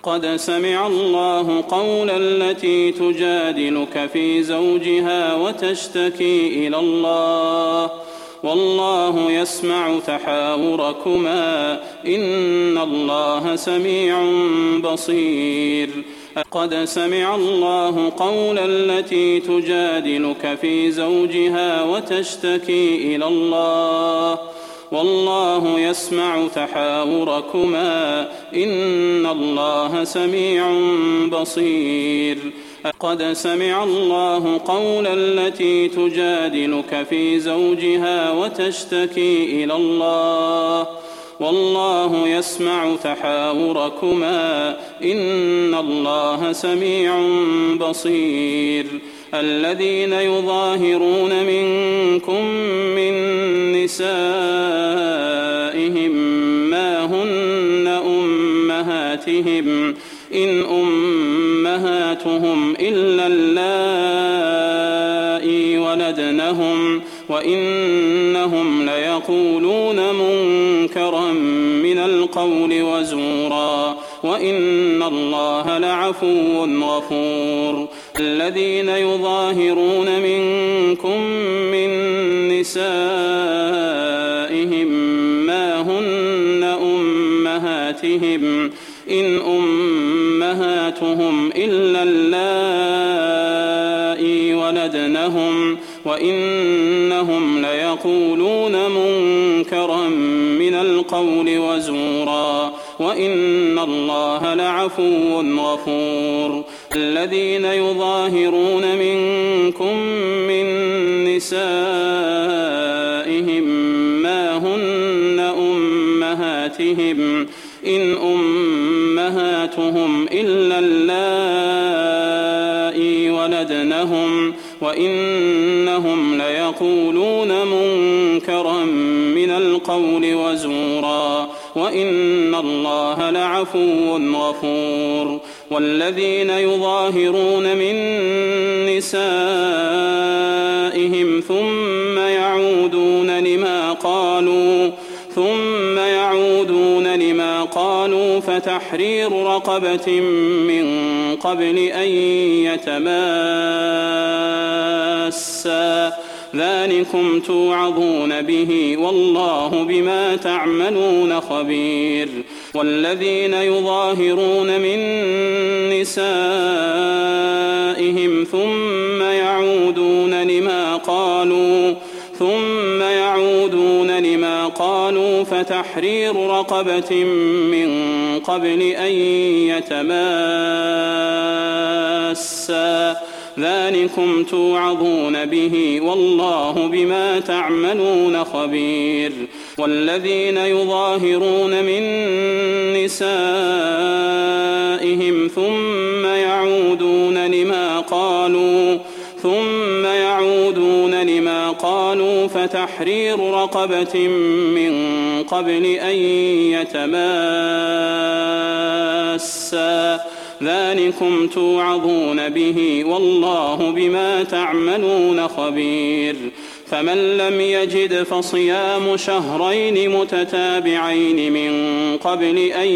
قد سمع الله قول التي تجادلك في زوجها وتشتكي إلى الله والله يسمع تحاوركما إن الله سميع بصير. قد سمع الله قول التي تجادلك في زوجها وتشتكي إلى الله والله يسمع تحاوركما إن الله سميع بصير. قد سمع الله قول التي تجادلك في زوجها وتشتكي إلى الله والله يسمع تحاوركما إن الله سميع بصير. الذين يظاهرون منكم من نسائهم ما هن أمهاتهم إن أمهاتهم إلا اللائي ولدنهم وإنهم ليقولون منكرا من القول وزورا وإن الله لعفو غفور. الذين يظاهرون منكم من نسائهم ما هن أمهاتهم إن أمهاتهم إلا اللائي ولدنهم وإنهم ليقولون منكرا من القول وزورا وإن الله لعفو غفور. الذين يظاهرون منكم من نسائهم ما هن أمهاتهم إن أمهاتهم إلا اللائي ولدنهم وإنهم ليقولون منكرا من القول وزورا وإن الله لعفو غفور. والذين يظاهرون من نسائهم ثم يعودون لما قالوا فتحرير رقبة من قبل أن يتماسا ذلكم توعظون به والله بما تعملون خبير. والذين يظاهرون من نسائهم ثم يعودون لما قالوا فتحرير رقبة من قبل أن يتماسا ذلكم توعظون به والله بما تعملون خبير. والذين يظاهرون من نسائهم ثم يعودون لما قالوا فتحرير رقبة من قبل أن يتماسا ذلكم توعظون به والله بما تعملون خبير. فمن لم يجد فصيام شهرين متتابعين من قبل أن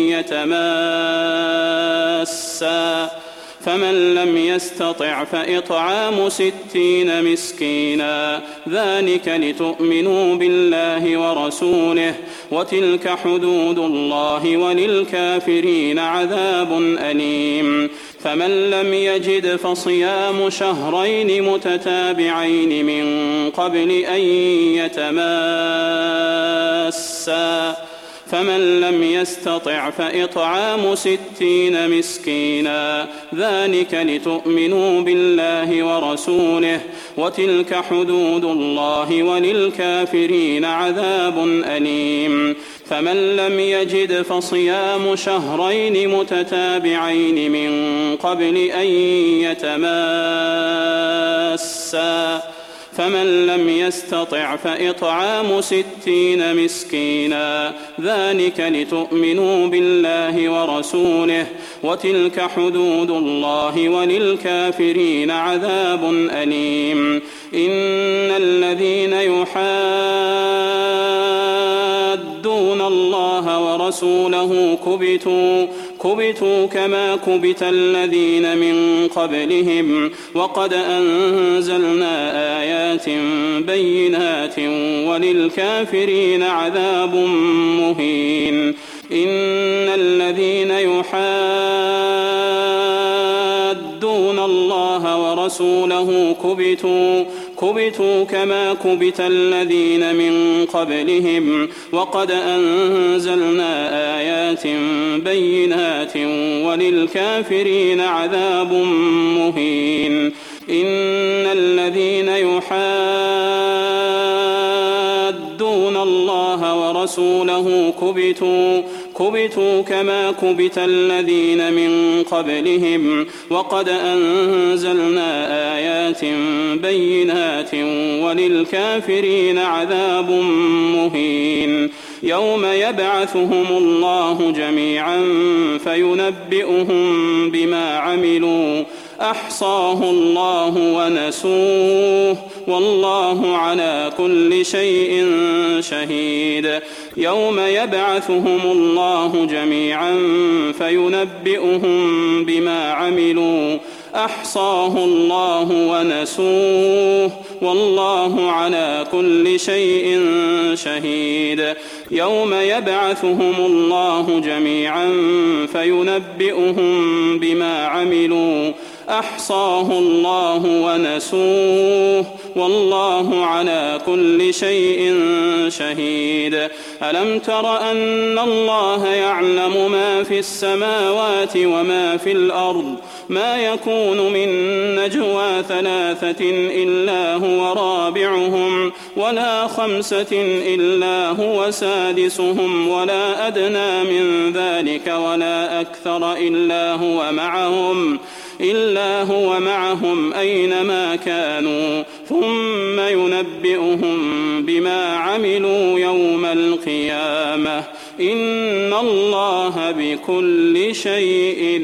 يتماسا فمن لم يستطع فإطعام 60 مسكينا ذلك لتؤمنوا بالله ورسوله وتلك حدود الله وللكافرين عذاب أليم. فمن لم يجد فصيام شهرين متتابعين من قبل أن يتماسا فمن لم يستطع فإطعام 60 مسكينا ذلك لتؤمنوا بالله ورسوله وتلك حدود الله وللكافرين عذاب أليم. فمن لم يجد فصيام شهرين متتابعين من قبل أن يتماسا فمن لم يستطع فإطعام 60 مسكينا ذلك لتؤمنوا بالله ورسوله وتلك حدود الله وللكافرين عذاب أليم. إن الذين يحادون الله ورسوله كبتوا كما كبت الذين من قبلهم وقد أنزلنا آيات بينات وللكافرين عذاب مهين إن الذين يحادون الله ورسوله كبتوا كما كبت الذين من قبلهم وقد أنزلنا آيات بينات وللكافرين عذاب مهين إن الذين يحادون الله ورسوله كبتوا كما كبت الذين من قبلهم وقد أنزلنا آيات بينات وللكافرين عذاب مهين يوم يبعثهم الله جميعا فينبئهم بما عملوا أحصاه الله ونسوه والله على كل شيء شهيد يوم يبعثهم الله جميعا فينبئهم بما عملوا أحصاه الله ونسوه والله على كل شيء شهيد يوم يبعثهم الله جميعا فينبئهم بما عملوا أحصاه الله ونسوه والله على كل شيء شهيد ألم تر أن الله يعلم ما في السماوات وما في الأرض ما يكون من نجوى ثلاثة إلا هو رابعهم ولا خمسة إلا هو سادسهم ولا أدنى من ذلك ولا أكثر إلا هو معهم أينما كانوا ثم ينبئهم بما عملوا يوم القيامة إن الله بكل شيء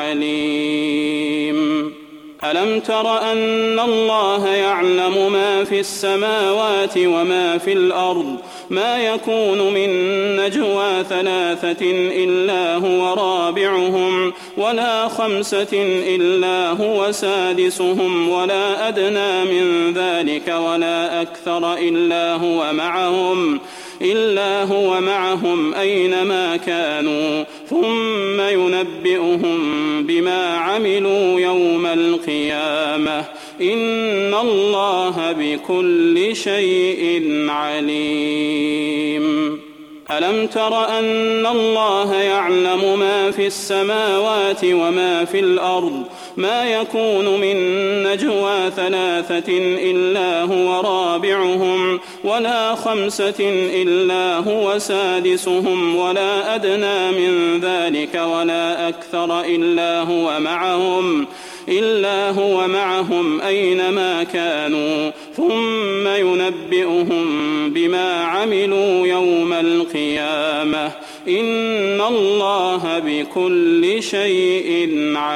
عليم ألم تر أن الله يعلم ما في السماوات وما في الأرض ما يكون من نجوى ثلاثة إلا هو رابعهم ولا خمسة إلا هو سادسهم ولا أدنى من ذلك ولا أكثر إلا هو معهم أينما كانوا ثم ينبئهم بما عملوا يوم القيامة إن الله بكل شيء عليم ألم تر أن الله يعلم ما في السماوات وما في الأرض ما يكون من نجوى ثلاثة إلا هو رابعهم ولا خمسة إلا هو سادسهم ولا أدنى من ذلك ولا أكثر إلا هو معهم أينما كانوا ثم ينبئهم بما عملوا يوم القيامة إن الله بكل شيء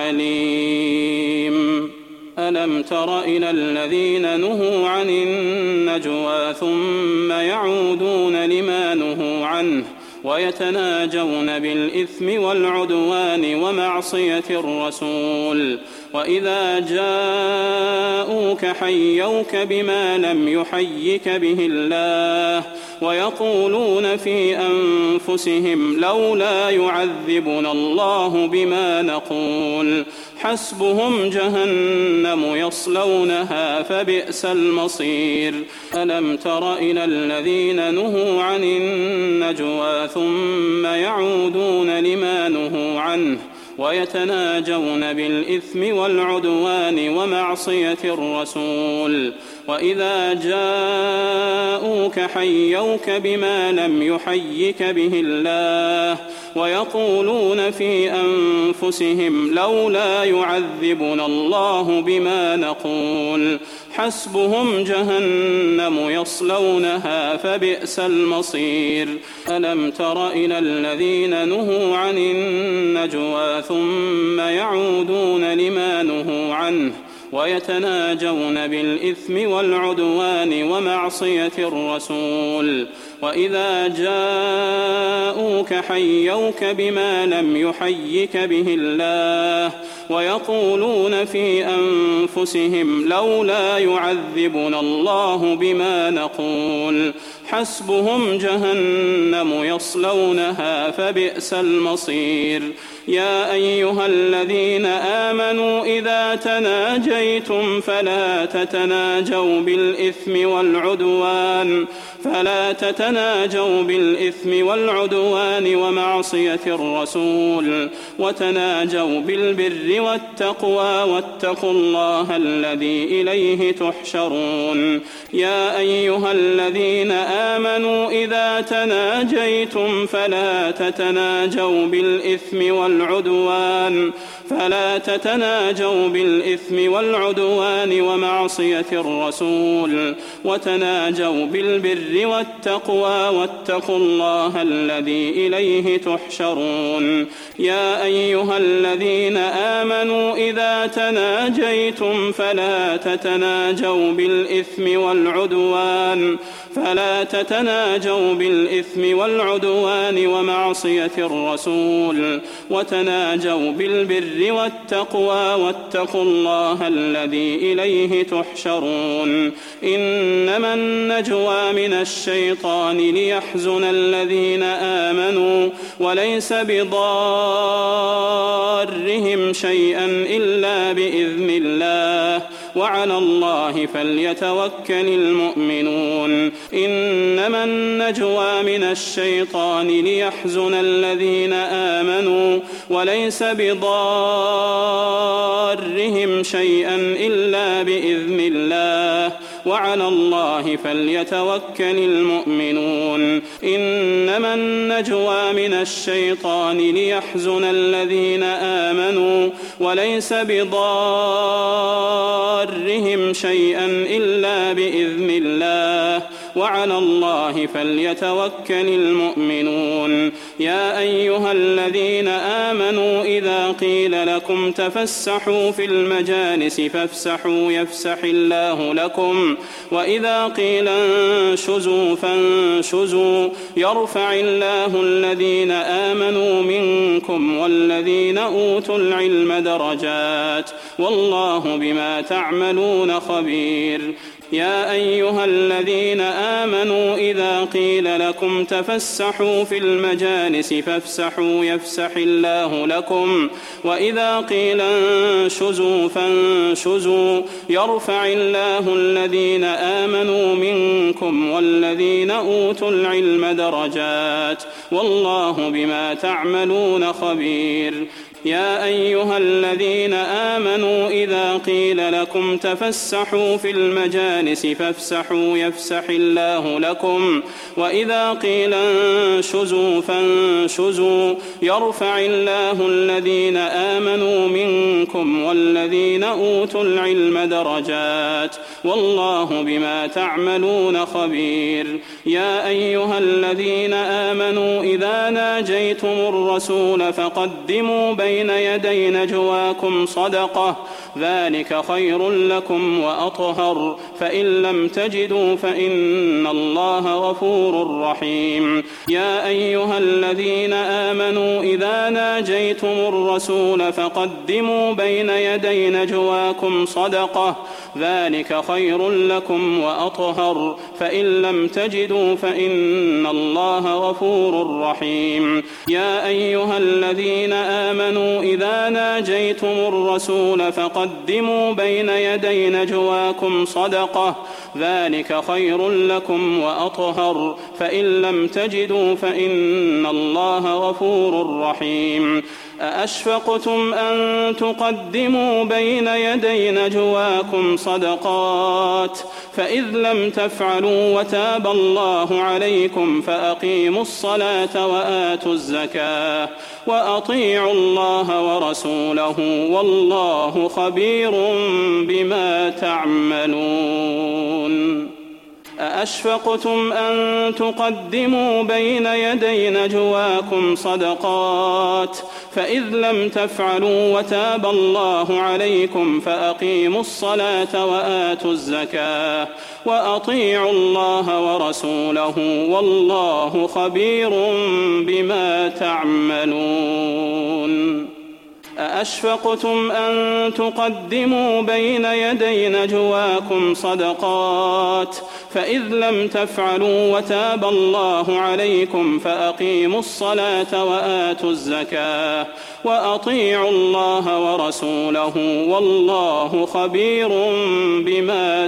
عليم ألم تر إلى الذين نهوا عن النجوى ثم يعودون لما نهوا عنه ويتناجون بالإثم والعدوان ومعصية الرسول وإذا جاءوك حيوك بما لم يحيك به الله ويقولون في أنفسهم لولا يعذبنا الله بما نقول حسبهم جهنم يصلونها فبئس المصير ألم تر إلى الذين نهوا عن النجوى ثم يعودون لما نهوا عنه ويتناجون بالإثم والعدوان ومعصية الرسول وإذا جاءوك حيوك بما لم يحيك به الله ويقولون في أنفسهم لولا يعذبنا الله بما نقول حسبهم جهنم يصلونها فبئس المصير ألم تر إلى الذين نهوا عن النجوى ثم يعودون لما نهوا عنه ويتناجون بالإثم والعدوان ومعصية الرسول وإذا جاءوك حيوك بما لم يحيك به الله ويقولون في أنفسهم لولا يعذبنا الله بما نقول حسبهم جهنم يصلونها فبئس المصير يا أيها الذين آمنوا إذا تناجيتم فلا تتناجوا بالإثم والعدوان ومعصية الرسول وتناجوا بالبر والتقوى واتقوا الله الذي إليه تحشرون يا أيها الذين آمنوا إذا تناجيتم فلا تتناجوا بالإثم والعدوان ومعصية الرسول وتناجوا بالبر والتقوى واتقوا الله الذي إليه تحشرون يا أيها الذين آمنوا إذا تناجيتم فلا تتناجوا بالإثم والعدوان ومعصية الرسول وتناجوا بالبر والتقوى واتقوا الله الذي إليه تحشرون إنما النجوى من الشيطان ليحزن الذين آمنوا وليس بضارهم شيئا إلا بإذن الله وعلى الله فليتوكل المؤمنون إنما النجوى من الشيطان ليحزن الذين آمنوا وليس بضارهم شيئا إلا بإذن الله وعلى الله فليتوكل المؤمنون إنما النجوى من الشيطان ليحزن الذين آمنوا وليس بضارهم شيئا إلا بإذن الله وعلى الله فليتوكل المؤمنون يا أيها الذين آمنوا إذا قيل لكم تفسحوا في المجالس فافسحوا يفسح الله لكم وإذا قيل انشزوا فانشزوا يرفع الله الذين آمنوا منكم والذين أوتوا العلم درجات والله بما تعملون خبير يا أيها الذين آمنوا إذا قيل لكم تفسحوا في المجالس فافسحوا يفسح الله لكم وإذا قيل انشزوا فانشزوا يرفع الله الذين آمنوا منكم والذين أوتوا العلم درجات والله بما تعملون خبير يا أيها الذين آمنوا إذا قيل لكم تفسحوا في المجالس فافسحوا يفسح الله لكم وإذا قيل انشزوا فانشزوا يرفع الله الذين آمنوا منكم والذين أوتوا العلم درجات والله بما تعملون خبير يا أيها الذين آمنوا إذا ناجيتم الرسول فقدموا بين يدي نجواكم صدقة ذلك خير لكم وأطهر فإن لم تجدوا فإن الله غفور رحيم يا أيها الذين آمنوا إذا ناجيتم الرسول فقدموا بين يدي نجواكم صدقة ذلك خير لكم وأطهر فإن لم تجدوا فإن الله غفور رحيم يا أيها الذين آمنوا إذا ناجيتم الرسول فقدموا بين يدي نجواكم صدقة ذلك خير لكم وأطهر فإن لم تجدوا فإن الله غفور رحيم أأشفقتم أن تقدموا بين يدي نجواكم صدقات فإذ لم تفعلوا وتاب الله عليكم فأقيموا الصلاة وآتوا الزكاة وأطيعوا الله ورسوله والله خبير بما تعملون أأشفقتم أن تقدموا بين يدي نجواكم صدقات فإذ لم تفعلوا وتاب الله عليكم فأقيموا الصلاة وآتوا الزكاة وأطيعوا الله ورسوله والله خبير بما تعملون. أأشفقتم أن تقدموا بين يدي نجواكم صدقات فإذ لم تفعلوا وتاب الله عليكم فأقيموا الصلاة وآتوا الزكاة وأطيعوا الله ورسوله والله خبير بما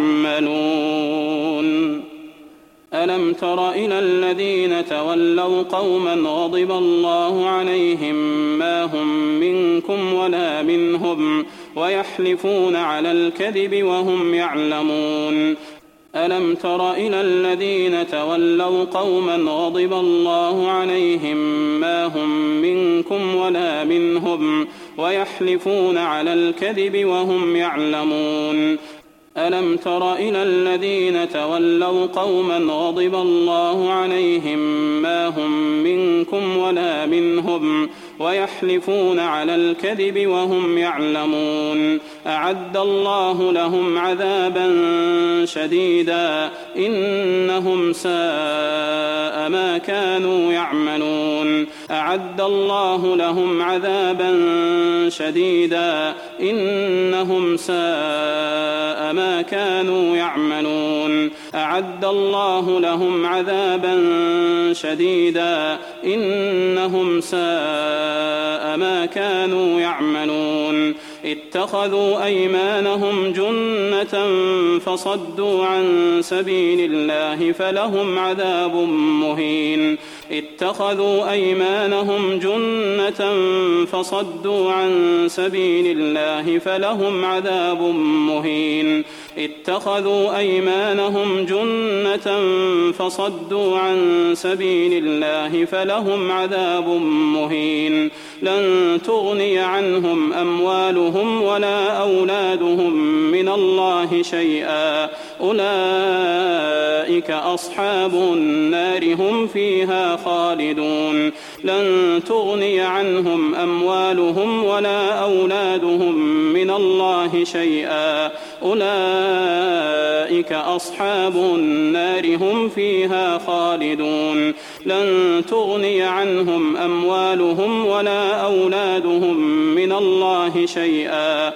تعملون. ألم تر إلى الذين تولوا قوما غضب الله عليهم ما هم منكم ولا منهم ويحلفون على الكذب وهم يعلمون. ألم تر إلى الذين تولوا قوما غضب الله عليهم ما هم منكم ولا منهم ويحلفون على الكذب وهم يعلمون. ألم تر إلى الذين تولوا قوما غضب الله عليهم ما هم منكم ولا منهم ويحلفون على الكذب وهم يعلمون. أعد الله لهم عذابا شديدا إنهم ساء ما كانوا يعملون. أعد الله لهم عذابا شديدا إنهم ساء ما كانوا يعملون. أعد الله لهم عذابا شديدا إنهم ساء ما كانوا يعملون. اتخذوا أيمانهم جنة فصدوا عن سبيل الله فلهم عذاب مهين. اتخذوا أيمانهم جنة فصدوا عن سبيل الله فلهم عذاب مهين. اتخذوا أيمانهم جنة فصدوا عن سبيل الله فلهم عذاب مهين. لن تغني عنهم أموالهم ولا أولادهم من الله شيئا أولئك أصحاب النار هم فيها خالدون. لن تغني عنهم أموالهم ولا أولادهم من الله شيئا أولئك أصحاب النار هم فيها خالدون. لن تغني عنهم أموالهم ولا أولادهم من الله شيئا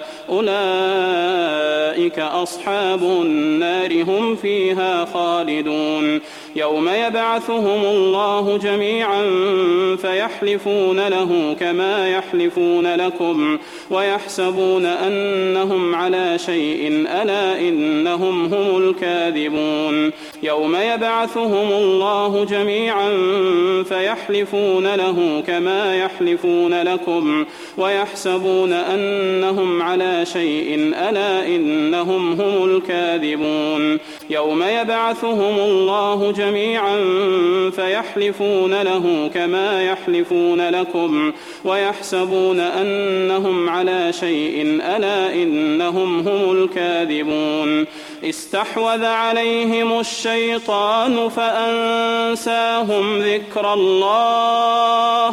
أولئك أصحاب النار هم فيها خالدون. يوم يبعثهم الله جميعا فيحلفون له كما يحلفون لكم ويحسبون أنهم على شيء ألا إنهم هم الكاذبون. يوم يبعثهم الله جميعا فيحلفون له كما يحلفون لكم ويحسبون أنهم على شيء ألا إنهم هم الكاذبون. يوم يبعثهم الله جميعا فيحلفون له كما يحلفون لكم ويحسبون أنهم على شيء ألا إنهم هم الكاذبون. استحوذ عليهم الشيطان فأنساهم ذكر الله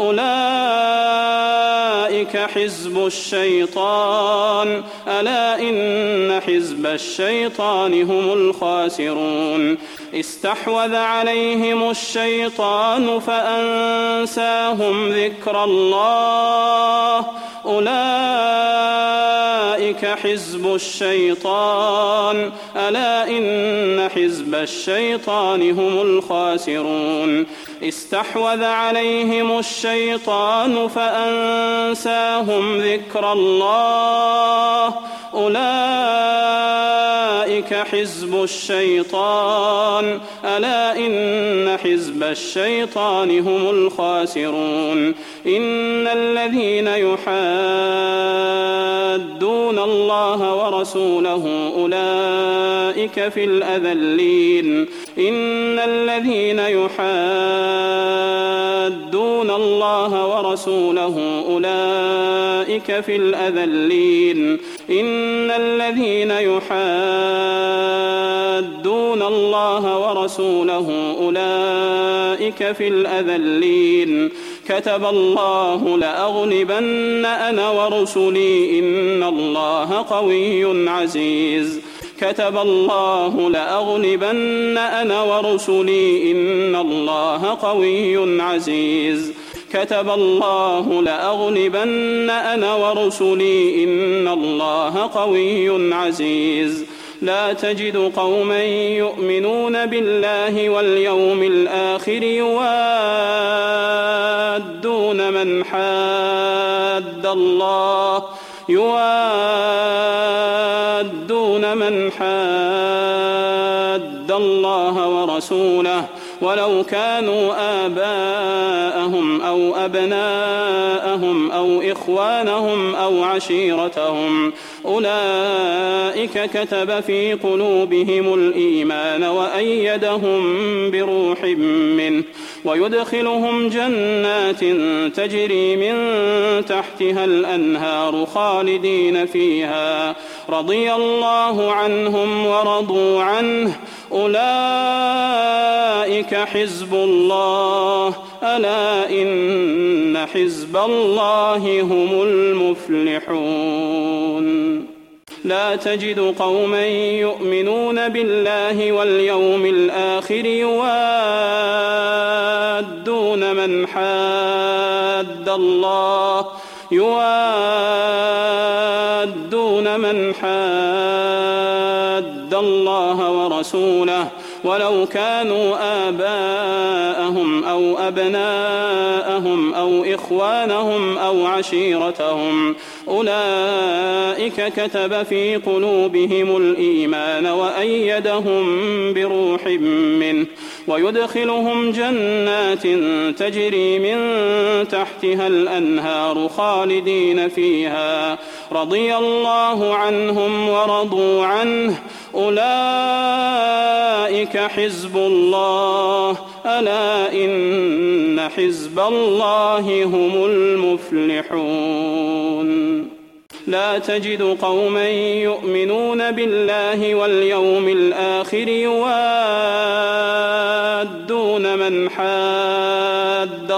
أولئك حزب الشيطان ألا إن حزب الشيطان هم الخاسرون. استحوذ عليهم الشيطان فأنساهم ذكر الله أولئك حزب الشيطان ألا إن حزب الشيطان هم الخاسرون. استحوذ عليهم الشيطان فأنساهم ذكر الله أولئك حزب الشيطان ألا إن حزب الشيطان هم الخاسرون. إن الذين يحادون الله ورسوله أولئك في الأذلين. إن الذين يحادون الله ورسوله أولئك في الأذلين. إن الذين يحادون الله ورسوله أولئك في الأذلين. كتب الله لأغلبن أنا ورسلي إن الله قوي عزيز كتب الله لأغلبن أنا ورسلي إن الله قوي عزيز كتب الله لأغلبن أنا ورسلي إن الله قوي عزيز لا تجد قوما يؤمنون بالله واليوم الآخر يوادون من حاد الله ورسوله ولو كانوا آباءهم أو أبناءهم أو إخوانهم أو عشيرتهم أولئك كتب في قلوبهم الإيمان وأيدهم بروح منه ويدخلهم جنات تجري من تحتها الأنهار خالدين فيها رضي الله عنهم ورضوا عنه أولئك حزب الله ألا إن حزب الله هم المفلحون لا تجد قوما يؤمنون بالله واليوم الآخر يوادون من حاد الله ورسوله ولو كانوا آباءهم أو أبناءهم أو إخوانهم أو عشيرتهم أولئك كتب في قلوبهم الإيمان وأيدهم بروح منه ويدخلهم جنات تجري من تحتها الأنهار خالدين فيها رضي الله عنهم ورضوا عنه أولئك حزب الله ألا إن حزب الله هم المفلحون لا تجد قوما يؤمنون بالله واليوم الآخر يوادون من حاد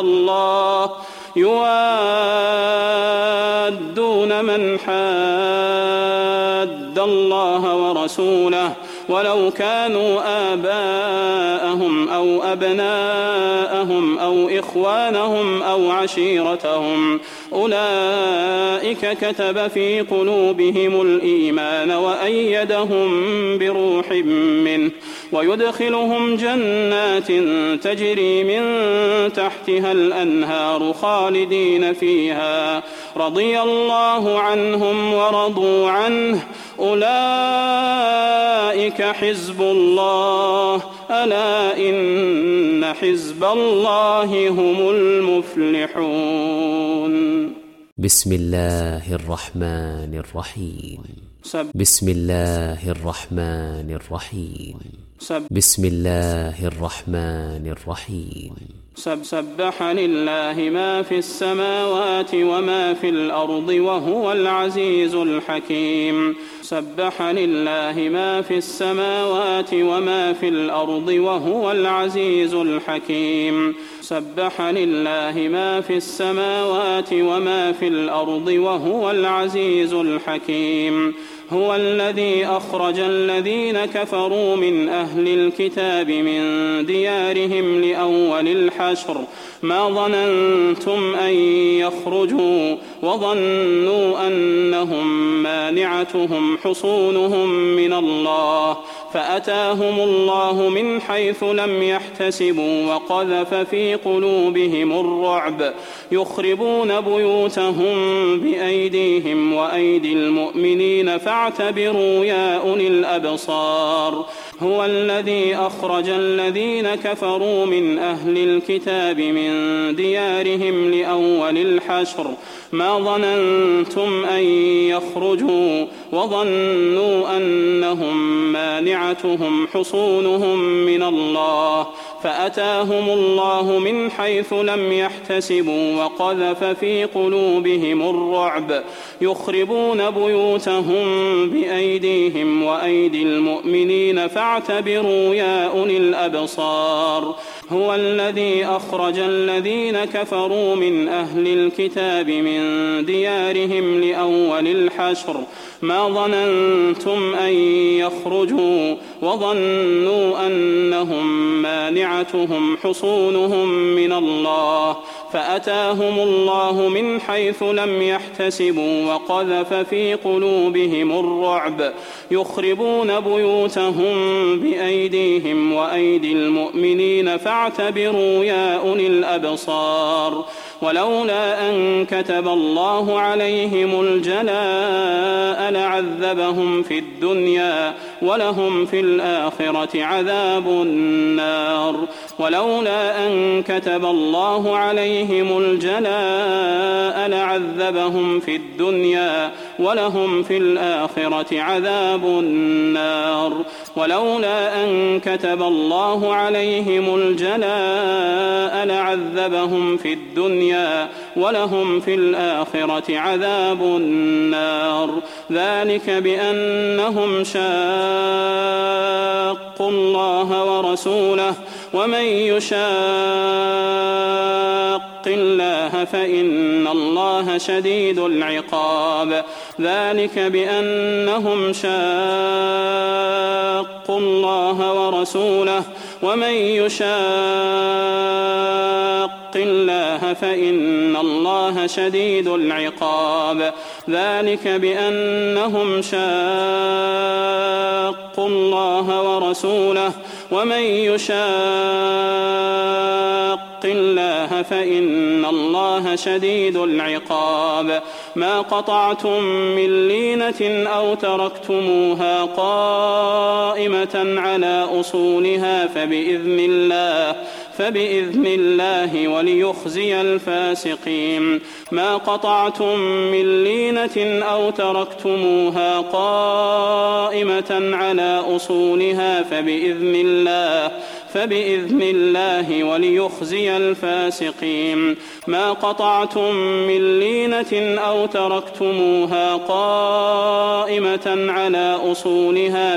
الله ورسوله ولو كانوا آباءهم أو أبناءهم أو إخوانهم أو عشيرتهم أولئك كتب في قلوبهم الإيمان وأيدهم بروح منه ويدخلهم جنات تجري من تحتها الأنهار خالدين فيها رضي الله عنهم ورضوا عنه أولئك حزب الله ألا إن حزب الله هم المفلحون بسم الله الرحمن الرحيم بسم الله الرحمن الرحيم بسم الله الرحمن الرحيم سبح لله ما في السماوات وما في الأرض وهو العزيز الحكيم سبح لله ما في السماوات وما في الأرض وهو العزيز الحكيم سبح لله ما في السماوات وما في الأرض وهو العزيز الحكيم هو الذي أخرج الذين كفروا من أهل الكتاب من ديارهم لأول الحشر ما ظننتم أن يخرجوا وظنوا أنهم مانعتهم حصونهم من الله فأتاهم الله من حيث لم يحتسبوا وقذف في قلوبهم الرعب يخربون بيوتهم بأيديهم وأيدي المؤمنين فاعتبروا يا أولي الأبصار هو الذي أخرج الذين كفروا من أهل الكتاب من ديارهم لأول الحشر ما ظننتم أن يخرجوا وظنوا أنهم مانعتهم حصونهم من الله فأتاهم الله من حيث لم يحتسبوا وقذف في قلوبهم الرعب يخربون بيوتهم بأيديهم وأيدي المؤمنين فاعتبروا يا أولي الأبصار هو الذي أخرج الذين كفروا من أهل الكتاب من ديارهم لأول الحشر ما ظننتم أن يخرجوا وظنوا أنهم مانعتهم حصونهم من الله فأتاهم الله من حيث لم يحتسبوا وقذف في قلوبهم الرعب يخربون بيوتهم بأيديهم وأيدي المؤمنين فاعتبروا يا أولي الأبصار ولولا أن كتب الله عليهم الجلاء لعذبهم في الدنيا ولهم في الآخرة عذاب النار ولولا أن كتب الله عليهم الجلاء لعذبهم في الدنيا ولهم في الآخرة عذاب النار ولولا أن كتب الله عليهم الجلاء لعذبهم في الدنيا ولهم في الآخرة عذاب النار ذلك بأنهم شاقوا الله ورسوله ومن يشاق الله فإن الله شديد العقاب ذلك بأنهم شاقوا الله ورسوله ومن يشاق الله فإن الله شديد العقاب ذلك بأنهم شاقوا الله ورسوله ومن يشاق الله فإن الله شديد العقاب ما قطعتم من لينة أو تركتموها قائمة على أصولها فبإذن الله وليخزي الفاسقين ما قطعتم من لينة أو تركتموها قائمة على أصولها فبإذن الله وليخزي الفاسقين ما قطعتم من لينة أو تركتموها قائمة على أصولها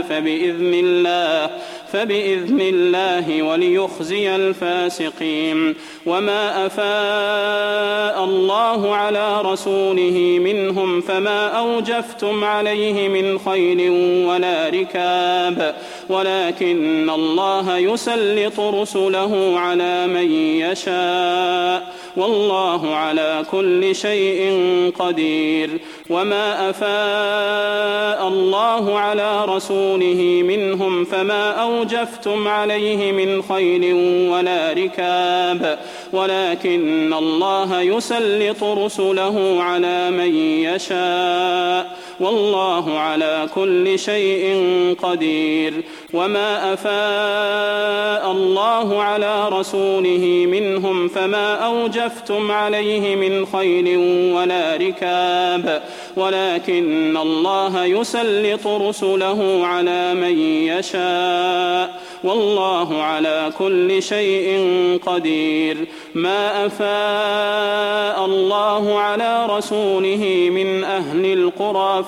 فبإذن الله وليخزي الفاسقين وما أفاء الله على رسوله منهم فما أوجفتم عليه من خيل ولا ركاب ولكن الله يسلط رسله على من يشاء والله على كل شيء قدير وما أفاء الله على رسوله منهم فما أوجفتم عليه من خيل ولا ركاب ولكن الله يسلط رسله على من يشاء والله على كل شيء قدير وما أفاء الله على رسوله منهم فما أوجفتم عليه من خيل ولا ركاب ولكن الله يسلط رسله على من يشاء والله على كل شيء قدير ما أفاء الله على رسوله من أهل القرى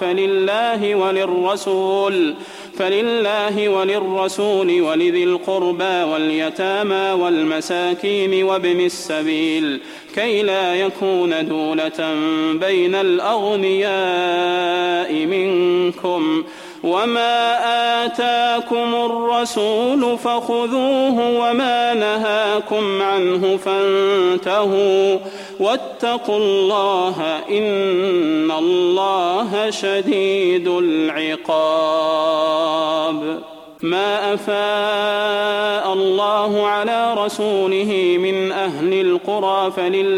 فلله وللرسول ولذي القربى واليتامى والمساكين وابن السبيل كي لا يكون دولة بين الأغنياء منكم وما آتاكم الرسول فخذوه وما نهاكم عنه فانتهوا واتقوا الله إن الله شديد العقاب ما أفاء الله على رسوله من أهل القرى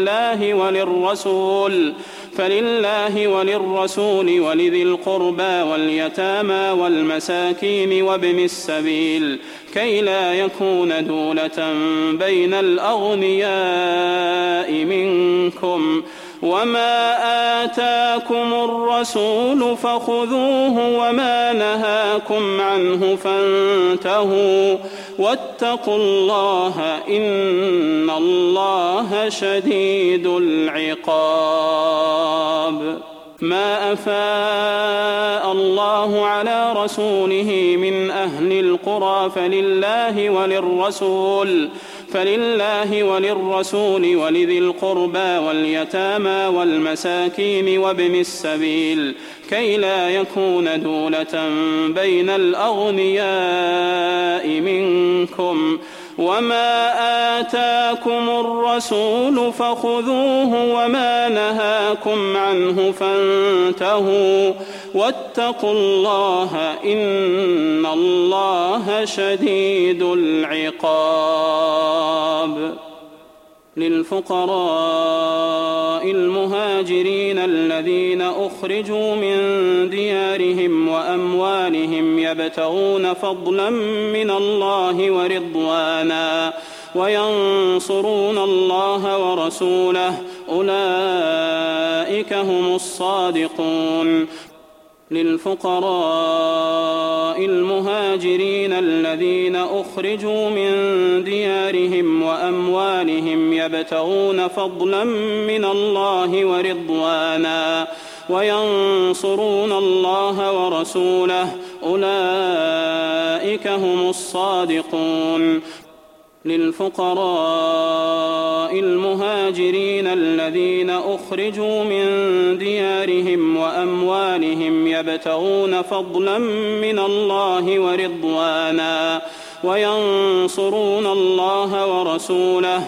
فلله وللرسول ولذي القربى واليتامى والمساكين وابن السبيل كي لا يكون دولة بين الأغنياء منكم وما آتاكم الرسول فخذوه وما نهاكم عنه فانتهوا واتقوا الله إن الله شديد العقاب ما أفاء الله على رسوله من أهل القرى فلله فلله وللرسول ولذي القربى واليتامى والمساكين وابن السبيل كي لا يكون دولة بين الأغنياء منكم وما آتاكم الرسول فخذوه وما نهاكم عنه فانتهوا واتقوا الله إن الله شديد العقاب. للفقراء المهاجرين الذين أخرجوا من ديارهم وأموالهم يبتغون فضلا من الله ورضوانا وينصرون الله ورسوله أولئك هم الصادقون. للفقراء المهاجرين الذين أخرجوا من ديارهم وأموالهم يبتغون فضلا من الله ورضوانا وينصرون الله ورسوله أولئك هم الصادقون. للفقراء المهاجرين الذين أخرجوا من ديارهم وأموالهم يبتغون فضلا من الله ورضوانا وينصرون الله ورسوله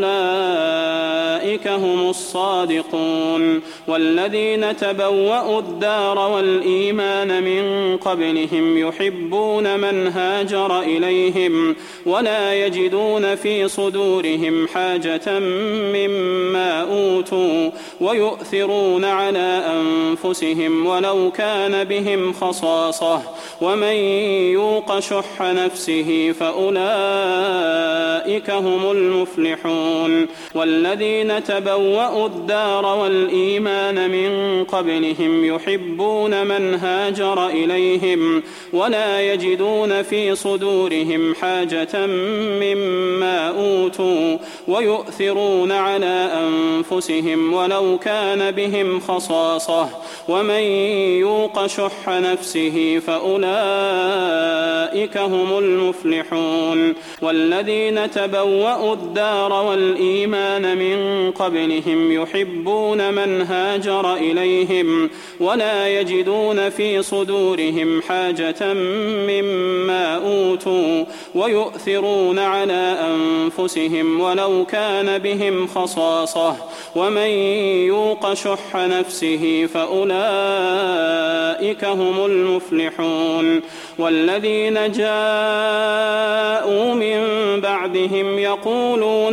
أولئك هم الصادقون. والذين تبوأوا الدار والإيمان من قبلهم يحبون من هاجر إليهم ولا يجدون في صدورهم حاجة مما أوتوا ويؤثرون على أنفسهم ولو كان بهم خصاصة ومن يوق شح نفسه فأولئك هم المفلحون. والذين تبوأوا الدار والإيمان من قبلهم يحبون من هاجر إليهم ولا يجدون في صدورهم حاجة مما أوتوا ويؤثرون على أنفسهم ولو كان بهم خصاصة ومن يوق شح نفسه فأولئك هم المفلحون. والذين تبوأوا الدار والإيمان من قبلهم يحبون من هاجر إليهم ولا يجدون في صدورهم حاجة مما أوتوا ويؤثرون على أنفسهم ولو كان بهم خصاصة ومن يوق شح نفسه فأولئك هم المفلحون. والذين جاءوا من بعدهم يقولون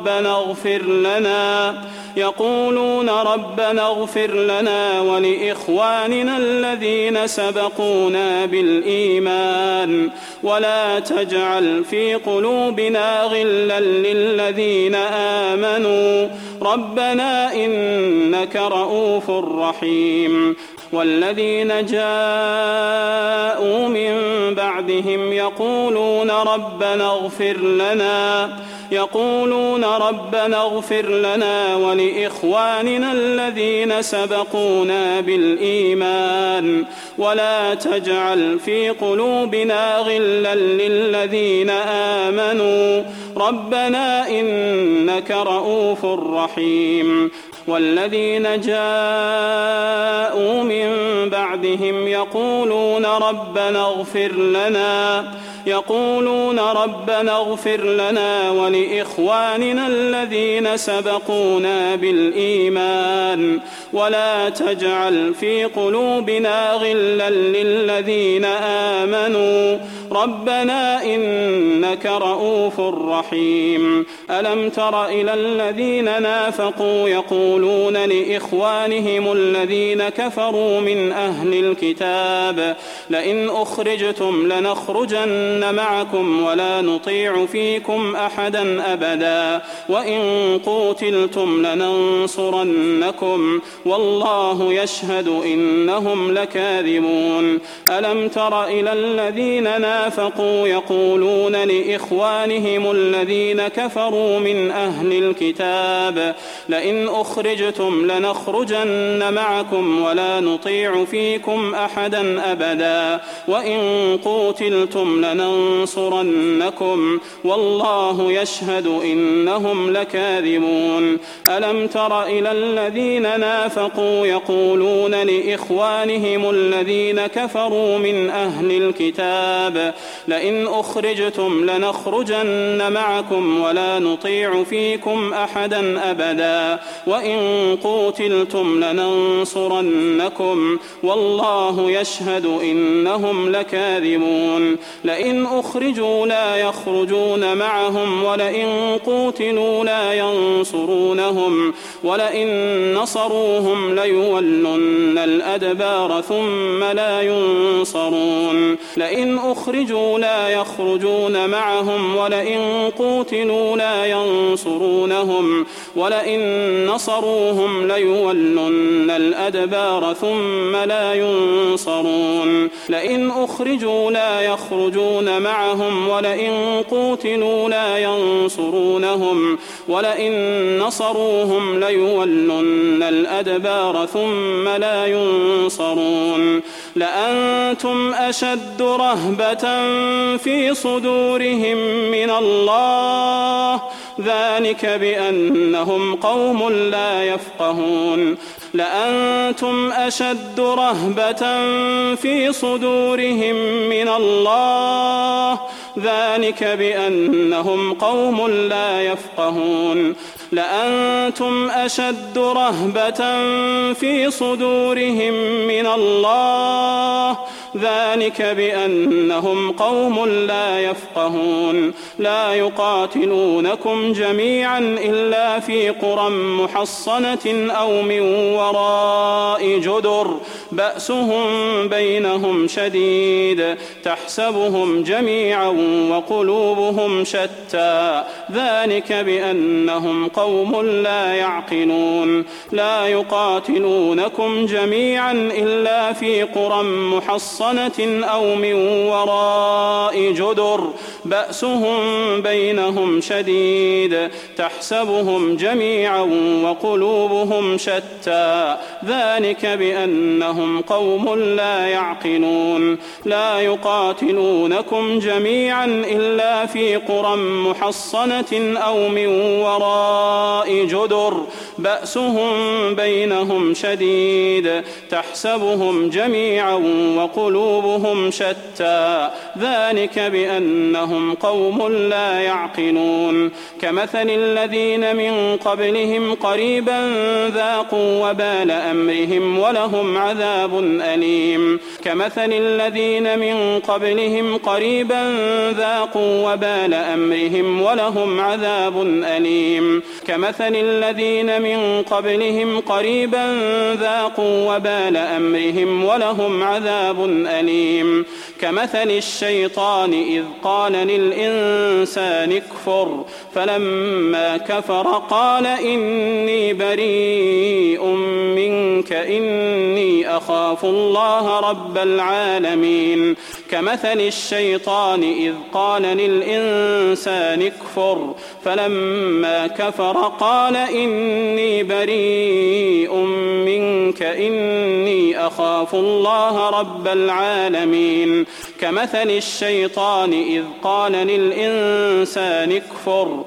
ربنا اغفر لنا ولإخواننا الذين سبقونا بالإيمان ولا تجعل في قلوبنا غلا للذين آمنوا ربنا إنك رؤوف رحيم. والذين جاءوا من بعدهم يقولون ربنا اغفر لنا ولإخواننا الذين سبقونا بالإيمان ولا تجعل في قلوبنا غلا للذين آمنوا ربنا إنك رؤوف رحيم. والذين جاءوا من بعدهم يقولون ربنا اغفر لنا ولإخواننا الذين سبقونا بالإيمان ولا تجعل في قلوبنا غلا للذين آمنوا ربنا إنك رؤوف رحيم. ألم تر إلى الذين نافقوا يقولون لإخوانهم الذين كفروا من أهل الكتاب لئن أخرجتم لنخرجن معكم ولا نطيع فيكم أحدا أبدا وإن قوتلتم لننصرنكم والله يشهد إنهم لكاذبون. ألم تر إلى الذين نافقوا يقولون لإخوانهم الذين كفروا من أهل الكتاب لئن أخرجتم لنخرجن معكم ولا نطيع فيكم أحدا أبدا وإن قوتلتم لننصرنكم لننصرنكم والله يشهد إنهم لكاذبون ألم تر إلى الذين نافقوا يقولون لإخوانهم الذين كفروا من أهل الكتاب لئن أخرجتم لنخرجن معكم ولا نطيع فيكم أحدا أبدا وإن قوتلتم لننصرنكم والله يشهد إنهم لكاذبون لئن أخرجوا لا يخرجون معهم ولئن قوتلوا لا ينصرونهم ولئن نصروهم ليولن الأدبار ثم لا ينصرون لئن أخرجوا لا يخرجون معهم ولئن قوتلوا لا ينصرونهم ولئن نصروهم ليولن الأدبار ثم لا ينصرون لئن أخرجوا لا يخرجون معهم ولئن قوتلوا لا ينصرونهم ولئن نصروهم ليولن الأدبار ثم لا ينصرون لأنتم أشد رهبة في صدورهم من الله ذلك بأنهم قوم لا يفقهون لأنتم أشد رهبة في صدورهم من الله ذلك بأنهم قوم لا يفقهون لأنتم أشد رهبة في صدورهم من الله ذلك بأنهم قوم لا يفقهون لا يقاتلونكم جميعا إلا في قرى محصنة أو من وراء جدر بأسهم بينهم شديد تحسبهم جميعا وقلوبهم شتى ذلك بأنهم قوم لا يعقلون لا يقاتلونكم جميعا إلا في قرى محصنة أو من وراء جدر بأسهم بينهم شديد تحسبهم جميعا وقلوبهم شتى ذلك بأنهم قوم لا يعقلون لا يقاتلونكم جميعا إلا في قرى محصنة أو من وراء جدر بأسهم بينهم شديد تحسبهم جميعا وقلوبهم شتى ذلك بأنهم قوم لا يعقلون كمثل الذين من قبلهم قريبا ذاقوا وبال أمرهم ولهم عذاب أليم كمثل الذين من قبلهم قريبا ذاقوا وبال أمرهم ولهم عذاب أليم كمثل الذين من قبلهم قريبا ذاقوا وبال أمرهم ولهم عذاب أليم كمثل الشيطان إذ قال للإنسان اكفر فلما كفر قال إني بريء منك إني أخاف الله رب العالمين كمثل الشيطان إذ قال للإنسان اكفر فلما كفر قال إني بريء منك إني أخاف الله رب العالمين كمثل الشيطان إذ قال للإنسان اكفر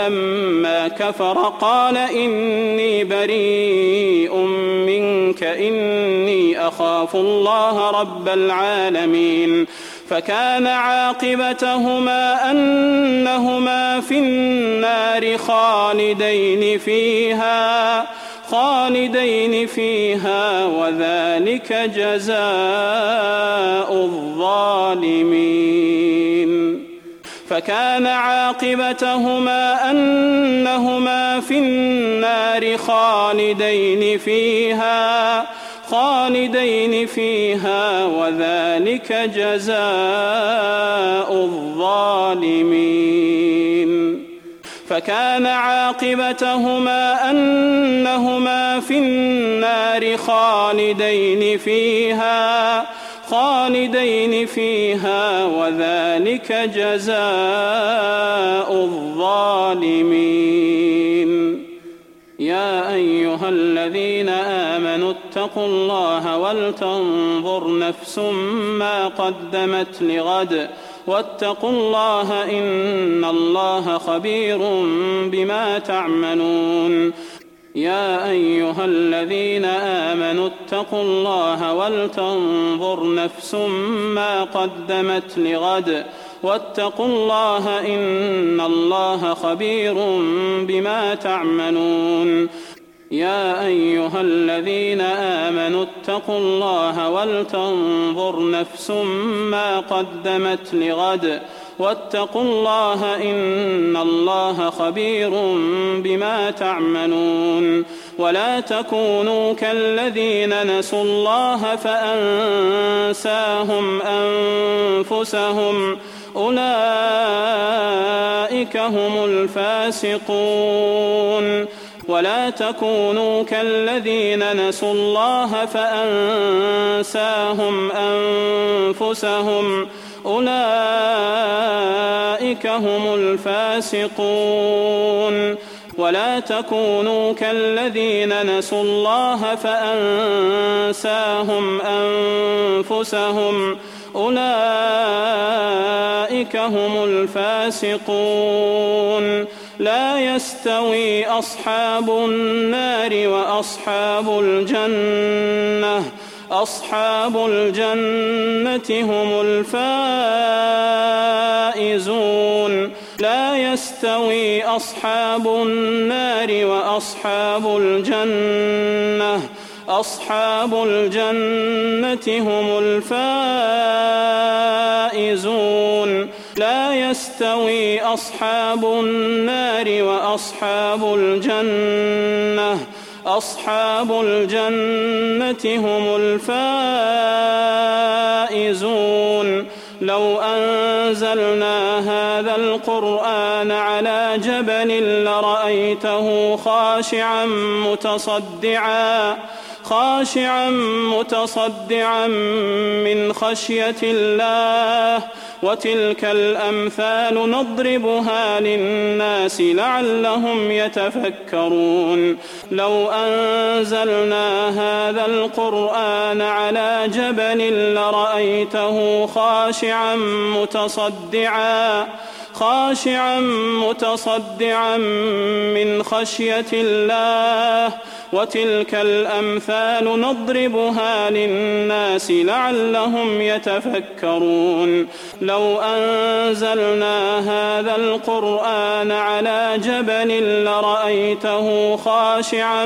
فلما كفر قال إني بريء منك إني أخاف الله رب العالمين فكان عاقبتهما أنهما في النار خالدين فيها وذلك جزاء الظالمين فكان عاقبتهما أنهما في النار خالدين فيها وذلك جزاء الظالمين فكان عاقبتهما أنهما في النار خالدين فيها وذلك جزاء الظالمين. يا أيها الذين آمنوا اتقوا الله ولتنظر نفس ما قدمت لغد واتقوا الله إن الله خبير بما تعملون يا أيها الذين آمنوا اتقوا الله ولتنظر نفس ما قدمت لغد واتقوا الله إن الله خبير بما تعملون يا أيها الذين آمنوا اتقوا الله ولتنظر نفس ما قدمت لغد واتقوا الله إن الله خبير بما تعملون ولا تكونوا كالذين نسوا الله فأنساهم أنفسهم أولئك هم الفاسقون ولا تكونوا كالذين نسوا الله فأنساهم أنفسهم أولئك هم الفاسقون ولا تكونوا كالذين نسوا الله فأنساهم أنفسهم أولئك هم الفاسقون لا يستوي أصحاب النار وأصحاب الجنة أصحاب الجنة هم الفائزون لا يستوي أصحاب النار وأصحاب الجنة أصحاب الجنة هم الفائزون لا يستوي أصحاب النار وأصحاب الجنة أصحاب الجنة هم الفائزون لو أنزلنا هذا القرآن على جبل لرأيته خاشعا متصدعا من خشية الله وتلك الأمثال نضربها للناس لعلهم يتفكرون لو أنزلنا هذا القرآن على جبل لرأيته خاشعا متصدعا من خشية الله وتلك الأمثال نضربها للناس لعلهم يتفكرون لو أنزلنا هذا القرآن على جبل لرأيته خاشعا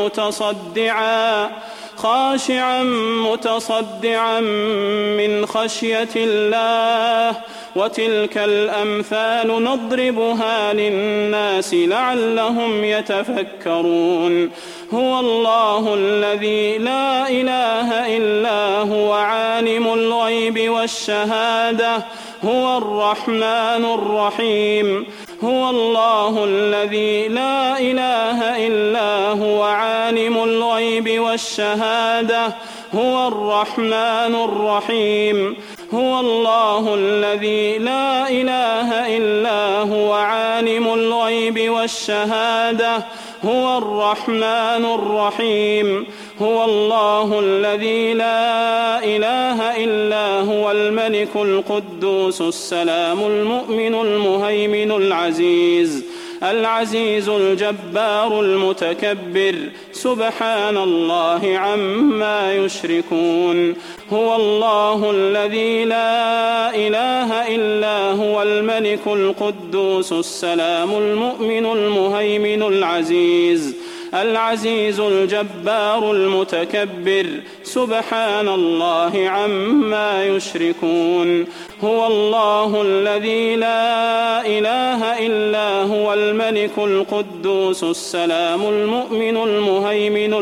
متصدعا من خشية الله وتلك الأمثال نضربها للناس لعلهم يتفكرون هو الله الذي لا إله إلا هو عالم الغيب والشهادة هو الرحمن الرحيم هو الله الذي لا إله إلا هو عالم الغيب والشهادة هو الرحمن الرحيم هو الله الذي لا إله إلا هو عالم الغيب والشهادة هو الرحمن الرحيم هو الله الذي لا إله إلا هو الملك القدوس السلام المؤمن المهيمن العزيز الجبار المتكبر سبحان الله عما يشركون هو الله الذي لا إله إلا هو الملك القدوس السلام المؤمن المهيمن العزيز الجبار المتكبر سبحان الله عما يشركون هو الله الذي لا إله إلا هو الملك القدوس السلام المؤمن المهيمن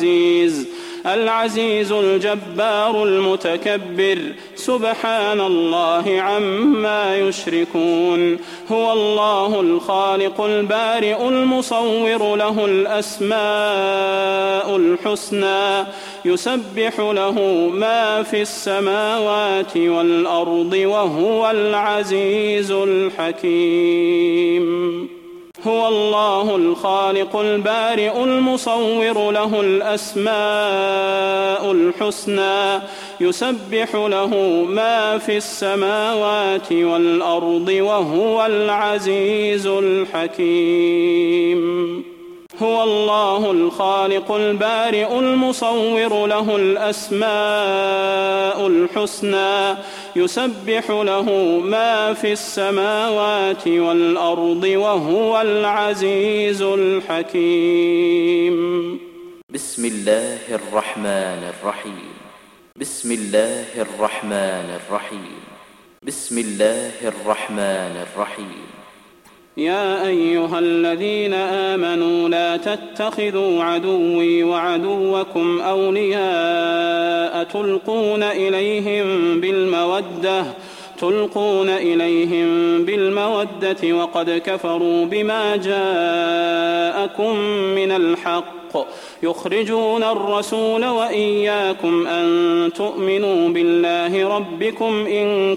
العزيز الجبار المتكبر سبحان الله عما يشركون هو الله الخالق البارئ المصور له الأسماء الحسنى يسبح له ما في السماوات والأرض وهو العزيز الحكيم هو الله الخالق البارئ المصور له الأسماء الحسنى يسبح له ما في السماوات والأرض وهو العزيز الحكيم. هو الله الخالق البارئ المصور له الأسماء الحسنى يسبح له ما في السماوات والأرض وهو العزيز الحكيم. بسم الله الرحمن الرحيم. بسم الله الرحمن الرحيم. بسم الله الرحمن الرحيم. يا أيها الذين آمنوا لا تتخذوا عدوي وعدوكم أولياء تلقون إليهم بالمودة وقد كفروا بما جاءكم من الحق يخرجون الرسول وإياكم أن تؤمنوا بالله ربكم إن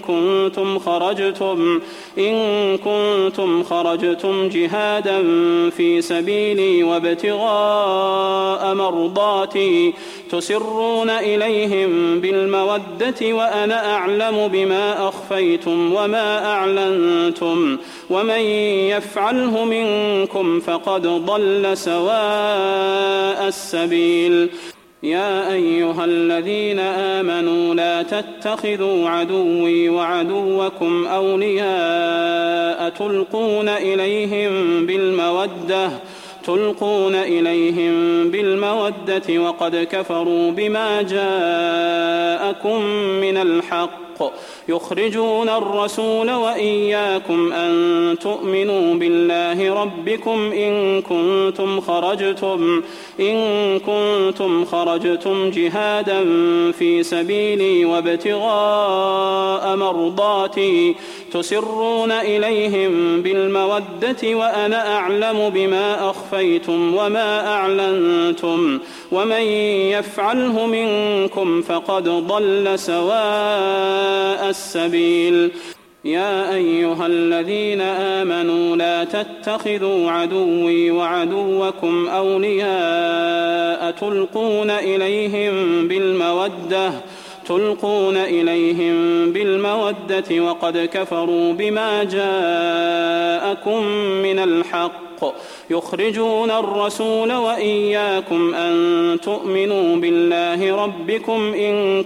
كنتم خرجتم جهادا في سبيلي وابتغاء مرضاتي تسرون إليهم بالمودة وأنا أعلم بما أخفيتم وما أعلنتم ومن يفعله منكم فقد ضل سواء السبيل. يا أيها الذين آمنوا لا تتخذوا عدوي وعدوكم أولياء تلقون إليهم بالمودة وقد كفروا بما جاءكم من الحق يخرجون الرسول وإياكم أن تؤمنوا بالله ربكم إن كنتم خرجتم جهادا في سبيلي وابتغاء مرضاتي تسرون إليهم بالمودة وأنا أعلم بما أخفيتم وما أعلنتم ومن يفعله منكم فقد ضل سواء السبيل. يا أيها الذين آمنوا لا تتخذوا عدوي وعدوكم أولياء تلقون إليهم بالمودة وقد كفروا بما جاءكم من الحق يخرجون الرسول وإياكم أن تؤمنوا بالله ربكم إن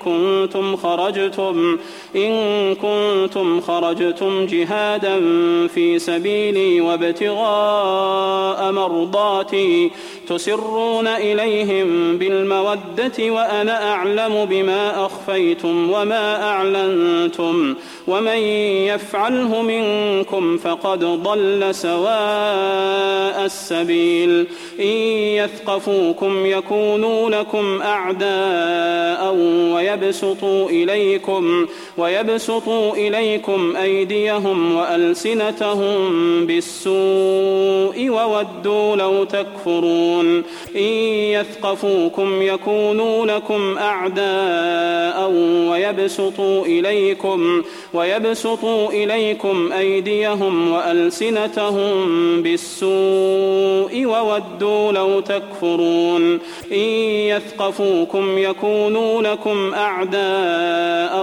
كنتم خرجتم جهادا في سبيلي وابتغاء مرضاتي تسرون إليهم بالمودة وأنا أعلم بما أخفيتم وما أعلنتم ومن يفعله منكم فقد ضل سواء السبيل. إن يثقفوكم يكونوا لكم أعداء ويبسطوا إليكم أيديهم وألسنتهم بالسوء وودوا لو تكفرون. إن يثقفوكم يكونوا لكم أعداء ويبسطوا إليكم أيديهم وألسنتهم بالسوء وودوا لو تكفرون. إن يثقفوكم يكونوا لكم أعداء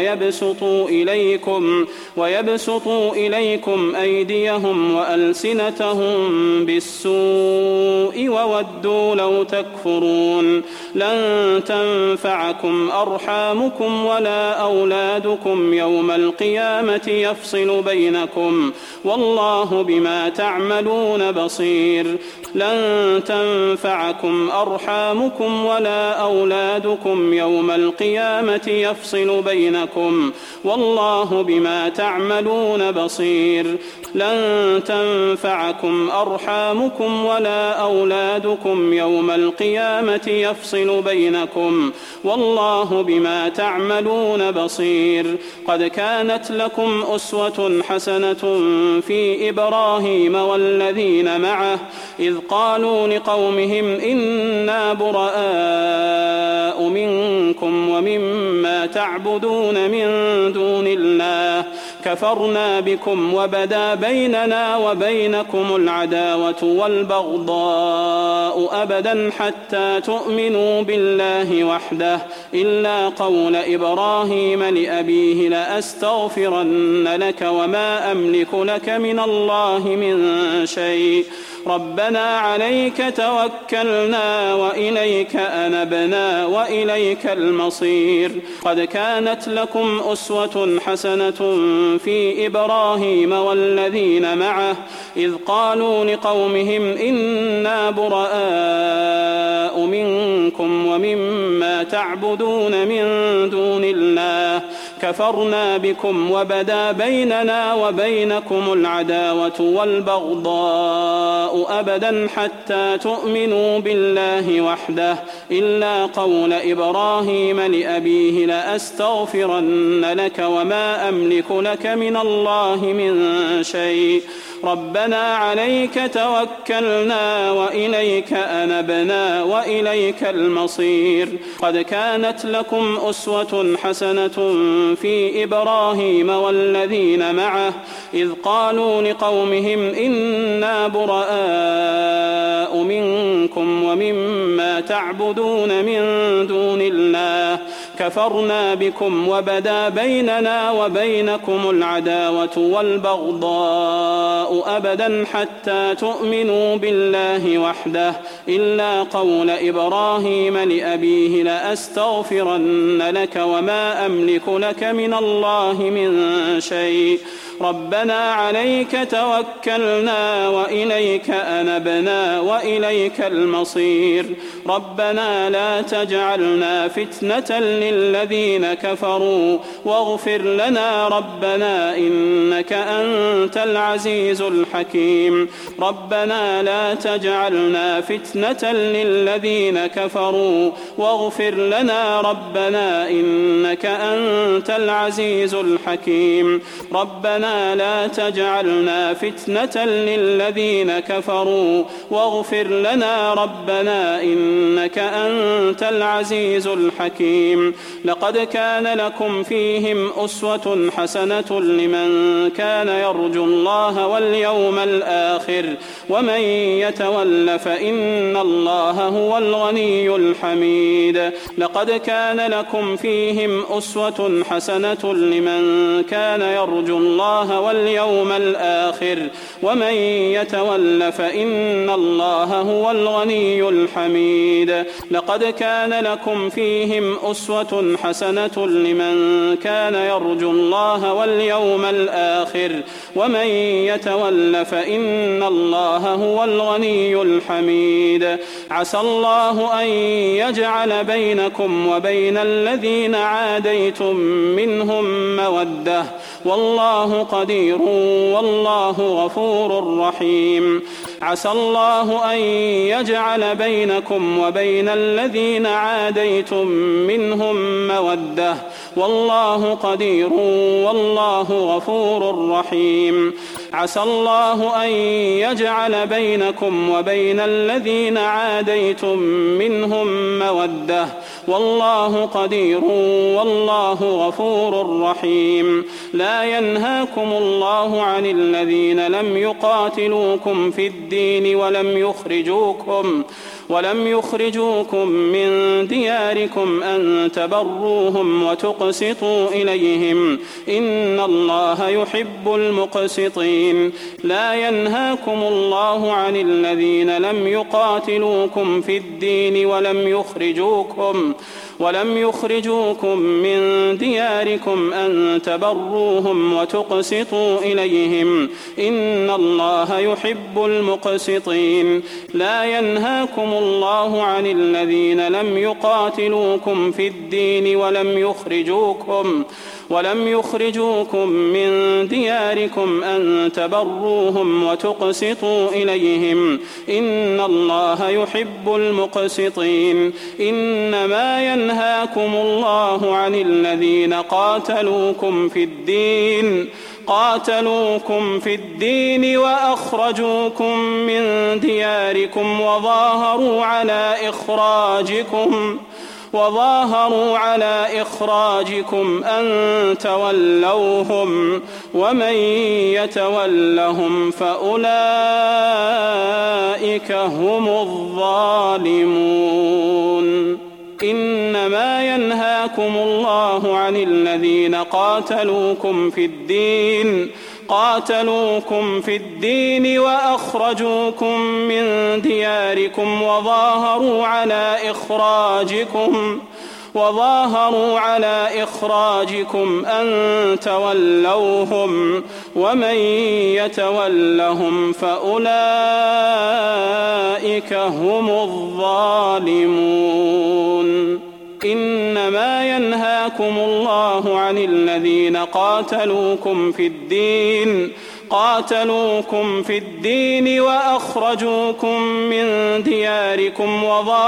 ويبسطوا إليكم أيديهم وألسنتهم بالسوء وودوا لو تكفرون. لن تنفعكم أرحامكم ولا أولادكم يوم القيامة يفصل بينكم والله بما تعملون بصير. لن تنفعكم أرحامكم ولا أولادكم يوم القيامة يفصل بينكم والله بما تعملون بصير. لن تنفعكم أرحامكم ولا أولادكم يوم القيامة يفصل بينكم والله بما تعملون بصير. قد كانت لكم أسوة حسنة في إبراهيم والذين معه إذ قالوا لقومهم إنا براء منكم ومما تعبدون من دون الله كفرنا بكم وبدا بيننا وبينكم العداوة والبغضاء أبدا حتى تؤمنوا بالله وحده إلا قول إبراهيم لأبيه لأستغفرن لك وما أملك لك من الله من شيء ربنا عليك توكلنا وإليك أنبنا وإليك المصير قد كانت لكم أسوة حسنة في إبراهيم والذين معه إذ قالوا لقومهم إنا براء منكم ومما تعبدون من دون الله كفرنا بكم وبدا بيننا وبينكم العداوة والبغضاء أبدا حتى تؤمنوا بالله وحده إلا قول إبراهيم لأبيه لأستغفرن لك وما أملك لك من الله من شيء ربنا عليك توكلنا وإليك أنبنا وإليك المصير قد كانت لكم أسوة حسنة في إبراهيم والذين معه إذ قالوا لقومهم إنا براء منكم ومما تعبدون من دون الله كفرنا بكم وبدا بيننا وبينكم العداوة والبغضاء أبدا حتى تؤمنوا بالله وحده إلا قول إبراهيم لأبيه لأستغفرن لك وما أملك لك من الله من شيء ربنا عليك توكلنا وإليك أنبنا وإليك المصير ربنا لا تجعلنا فتنة للذين كفروا واغفر لنا ربنا إنك أنت العزيز الحكيم ربنا لا تجعلنا فتنة للذين كفروا واغفر لنا ربنا إنك أنت العزيز الحكيم ربنا لا تجعلنا فتنة للذين كفروا واغفر لنا ربنا إنك أنت العزيز الحكيم لقد كان لكم فيهم أسوة حسنة لمن كان يرجو الله واليوم الآخر ومن يتول فإن الله هو الغني الحميد لقد كان لكم فيهم أسوة حسنة لمن كان يرجو الله واليوم الآخر ومن يتول فإن الله هو الغني الحميد لقد كان لكم فيهم أسوة حسنة لمن كان يرجو الله واليوم الآخر ومن يتول فإن الله هو الغني الحميد عسى الله أن يجعل بينكم وبين الذين عاديتم منهم مودة والله قدير والله غفور رحيم عسى الله أن يجعل بينكم وبين الذين عاديتم منهم مودة والله قدير والله غفور رحيم عسى الله أن يجعل بينكم وبين الذين عاديتم منهم مودة والله قدير والله غفور رحيم لا ينهاكم الله عن الذين لم يقاتلوكم في الدين ولم يخرجوكم من دياركم أن تبروهم وتقسطوا إليهم إن الله يحب المقسطين لا ينهاكم الله عن الذين لم يقاتلوكم في الدين ولم يخرجوكم من دياركم أن تبروهم وتقسطوا إليهم إن الله يحب المقسطين لا ينهاكم الله عن الذين لم يقاتلوكم في الدين ولم يخرجوكم من دياركم أن تبروهم وتقسطوا إليهم إن الله يحب المقسطين إنما ينهاكم الله عن الذين قاتلوكم في الدين وأخرجوكم من دياركم وظاهروا على إخراجكم أن تولوهم ومن يتولهم فأولئك هم الظالمون إنما ينهاكم الله عن الذين قاتلوكم في الدين وأخرجوكم من دياركم وظاهروا على إخراجكم أن تولوهم ومن يتولهم فأولئك هم الظالمون إنما ينهاكم الله عن الذين قاتلوكم في الدين وأخرجوكم من دياركم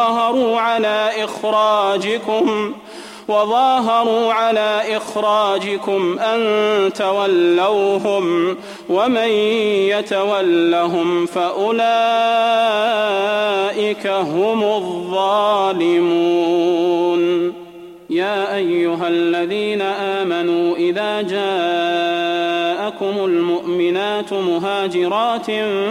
وظاهروا على إخراجكم أن تولوهم ومن يتولهم فأولئك هم الظالمون يا أيها الذين آمنوا إذا جاءكم المؤمنات مهاجرات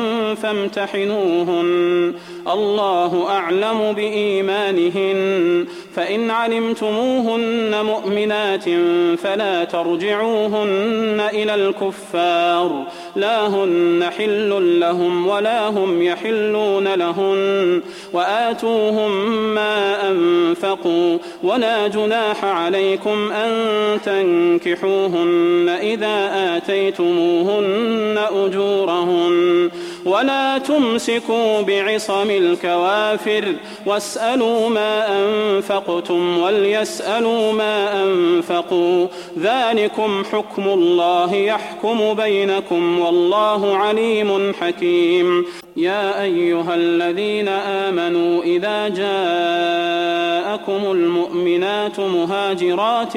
فامتحنوهن الله أعلم بإيمانهن فإن علمتموهن مؤمنات فلا ترجعوهن إلى الكفار لا هن حل لهم ولا هم يحلون لهن وآتوهم ما أنفقوا ولا جناح عليكم أن تنكحوهن إذا آتيتموهن أجورهن ولا تمسكوا بعصم الكوافر واسألوا ما أنفقتم وليسألوا ما أنفقوا ذلكم حكم الله يحكم بينكم والله عليم حكيم يا أيها الذين آمنوا إذا جاءكم المؤمنات مهاجرات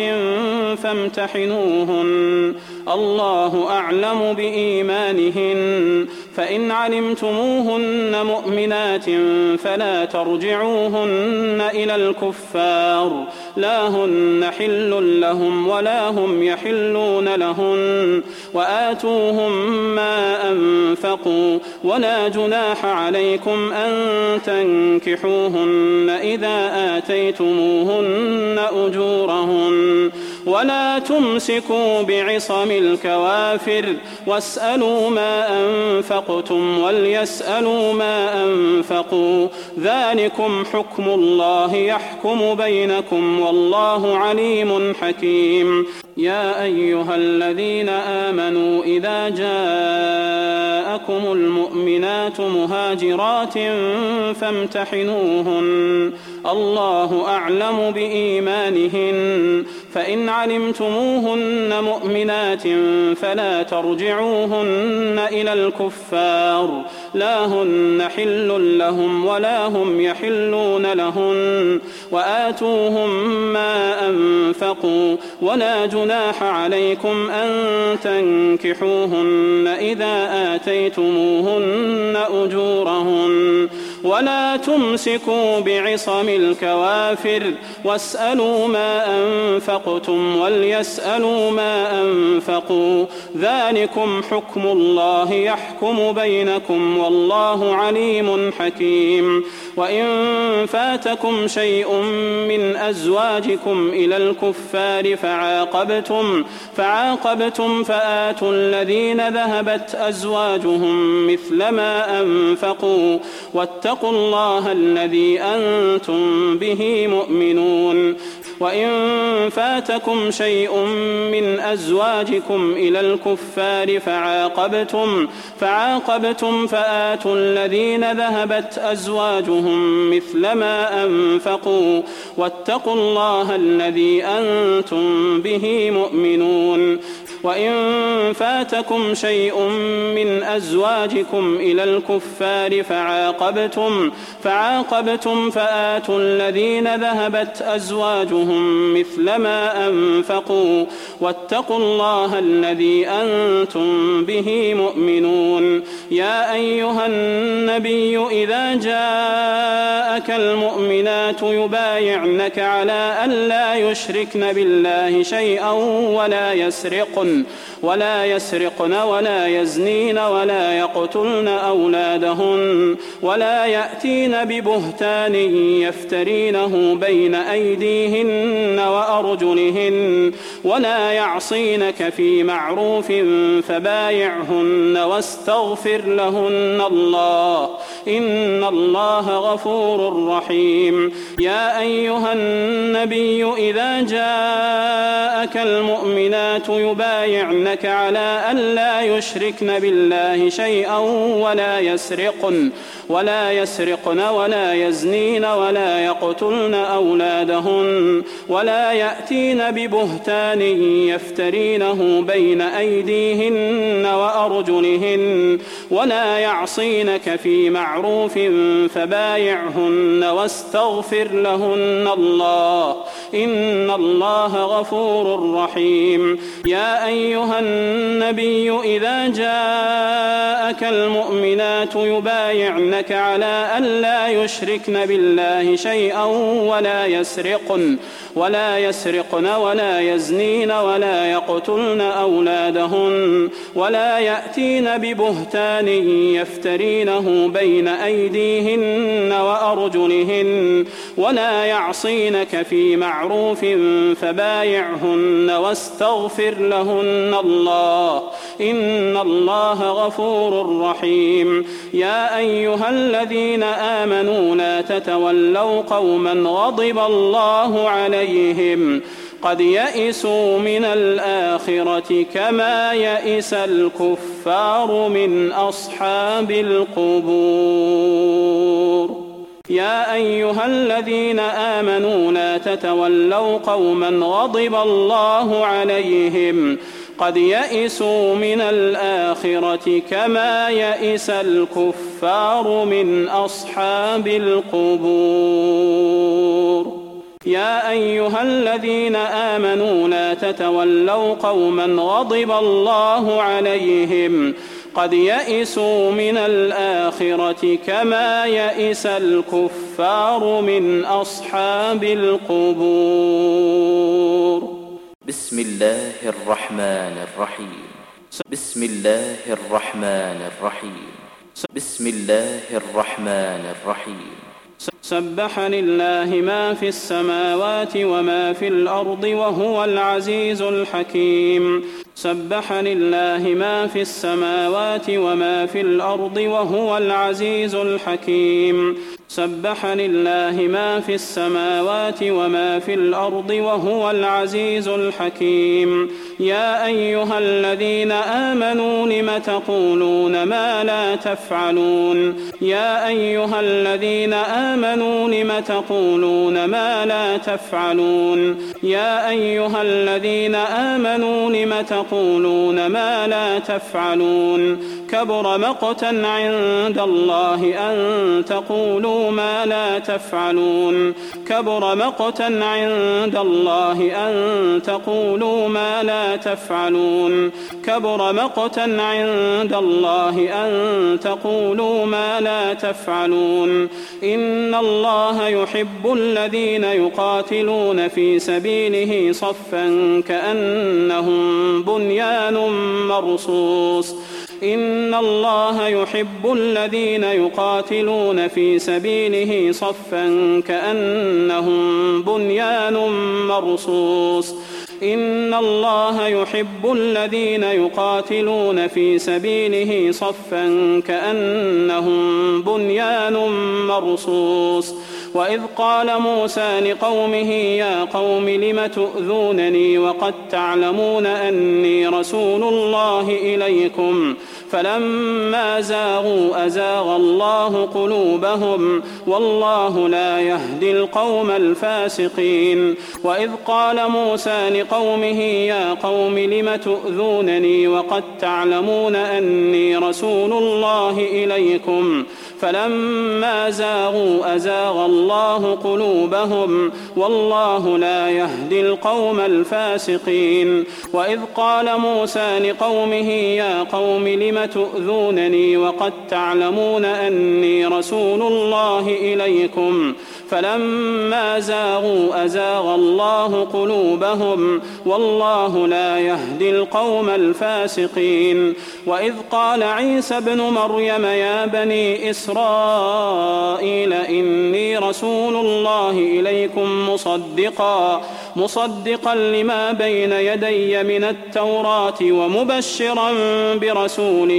فامتحنوهن الله أعلم بإيمانهن فإن علمتموهن مؤمنات فلا ترجعوهن إلى الكفار لا هن حل لهم ولا هم يحلون لهن وآتوهم ما أنفقوا ولا جناح عليكم أن تنكحوهن إذا آتيتموهن أجورهن ولا تمسكوا بعصم الكوافر واسألوا ما أنفقتم وليسألوا ما أنفقوا ذلكم حكم الله يحكم بينكم والله عليم حكيم يا أيها الذين آمنوا إذا جاءكم المؤمنات مهاجرات فامتحنوهن الله أعلم بإيمانهن فإن علمتموهن مؤمنات فلا ترجعوهن إلى الكفار لا هن حل لهم ولا هم يحلون لهن وآتوهم ما أنفقوا ولا جناح عليكم أن تنكحوهن إذا آتيتموهن أجورهن ولا تمسكوا بعصم الكوافر واسألوا ما أنفقتم وليسألوا ما أنفقوا ذلكم حكم الله يحكم بينكم والله عليم حكيم وإن فاتكم شيء من أزواجكم إلى الكفار فعاقبتم فآتوا الذين ذهبت أزواجهم مثل ما أنفقوا واتقوا الله الذي أنتم به مؤمنون وإن فاتكم شيء من أزواجكم إلى الكفار فعاقبتم فآتوا الذين ذهبت أزواجهم مثل ما أنفقوا واتقوا الله الذي أنتم به مؤمنون وإن فاتكم شيء من أزواجكم إلى الكفار فعاقبتم فآتوا الذين ذهبت أزواجهم مثل ما أنفقوا واتقوا الله الذي أنتم به مؤمنون. يا أيها النبي إذا جاءك المؤمنات يبايعنك على أن لا يشركن بالله شيئا ولا يسرقن ولا يزنين ولا يقتلن أولادهن ولا يأتين ببهتان يفترينه بين أيديهن وأرجلهن ولا يعصينك في معروف فبايعهن واستغفر لهن الله إن الله غفور رحيم. يا أيها النبي إذا جاءك المؤمنات يبايعنك على أن لا يشركن بالله شيئا ولا يسرقن ولا يزنين ولا يقتلن أولادهن ولا يأتين ببهتان يفترينه بين أيديهن وأرجلهن ولا يعصينك في معروف فبايعهن واستغفر لهن الله إن الله غفور رحيم. يا أيها النبي إذا جاءك المؤمنات يبايعنك على أن لا يشركن بالله شيئا ولا يسرقن ولا يزنين ولا يقتلن أولادهن ولا يأتين ببهتان يفترينه بين أيديهن وأرجلهن ولا يعصينك في معروف فبايعهن واستغفر لهن الله إن الله غفور رحيم. يا أيها الذين آمنوا لا تتولوا قوما غضب الله عليهم قد يئسوا من الآخرة كما يئس الكفار من أصحاب القبور. يا أيها الذين آمنوا لا تتولوا قوما غضب الله عليهم قد يئسوا من الآخرة كما يئس الكفار من أصحاب القبور. يا أيها الذين آمنوا لا تتولوا قوما غضب الله عليهم قد يئسوا من الآخرة كما يئس الكفار من أصحاب القبور. بسم الله الرحمن الرحيم. بسم الله الرحمن الرحيم. بسم الله الرحمن الرحيم. سبح لله ما في السماوات وما في الأرض وهو العزيز الحكيم. سبح لله ما في السماوات وما في الأرض وهو العزيز الحكيم. سبح لله ما في السماوات وما في الأرض وهو العزيز الحكيم. يا أيها الذين آمنوا لم تقولون ما لا تفعلون. يا أيها الذين آمنوا لم تقولون ما لا تفعلون. يا أيها الذين آمنوا لم تقولون ما لا تفعلون. كبر مقتا عند الله أن تقولوا ما لا تفعلون. كبر مقتا عند الله أن تقولوا ما لا تفعلون. كبر مقتا عند الله أن تقولوا ما لا تفعلون. إن الله يحب الذين يقاتلون في سبيله صفا كأنهم بنيان مرصوص. إن الله يحب الذين يقاتلون في سبيله صفا كأنهم بنيان مرصوص. إن الله يحب الذين يقاتلون في سبيله صفا كأنهم بنيان مرصوص. وإذ قال موسى لقومه يا قوم لم تؤذونني وقد تعلمون أني رسول الله إليكم فلما زاغوا أزاغ الله قلوبهم والله لا يهدي القوم الفاسقين وإذ قال موسى لقومه يا قوم لم تؤذونني وقد تعلمون أني رسول الله إليكم فلما زاغوا أزاغ الله قلوبهم والله لا يهدي القوم الفاسقين وإذ قال موسى لقومه يا قوم لم تؤذونني وقد تعلمون أني رسول الله إليكم فلما زاغوا أزاغ الله قلوبهم والله لا يهدي القوم الفاسقين وإذ قال عيسى ابن مريم يا بني إسرائيل إني رسول الله إليكم مصدقا لما بين يدي من التوراة ومبشرا برسول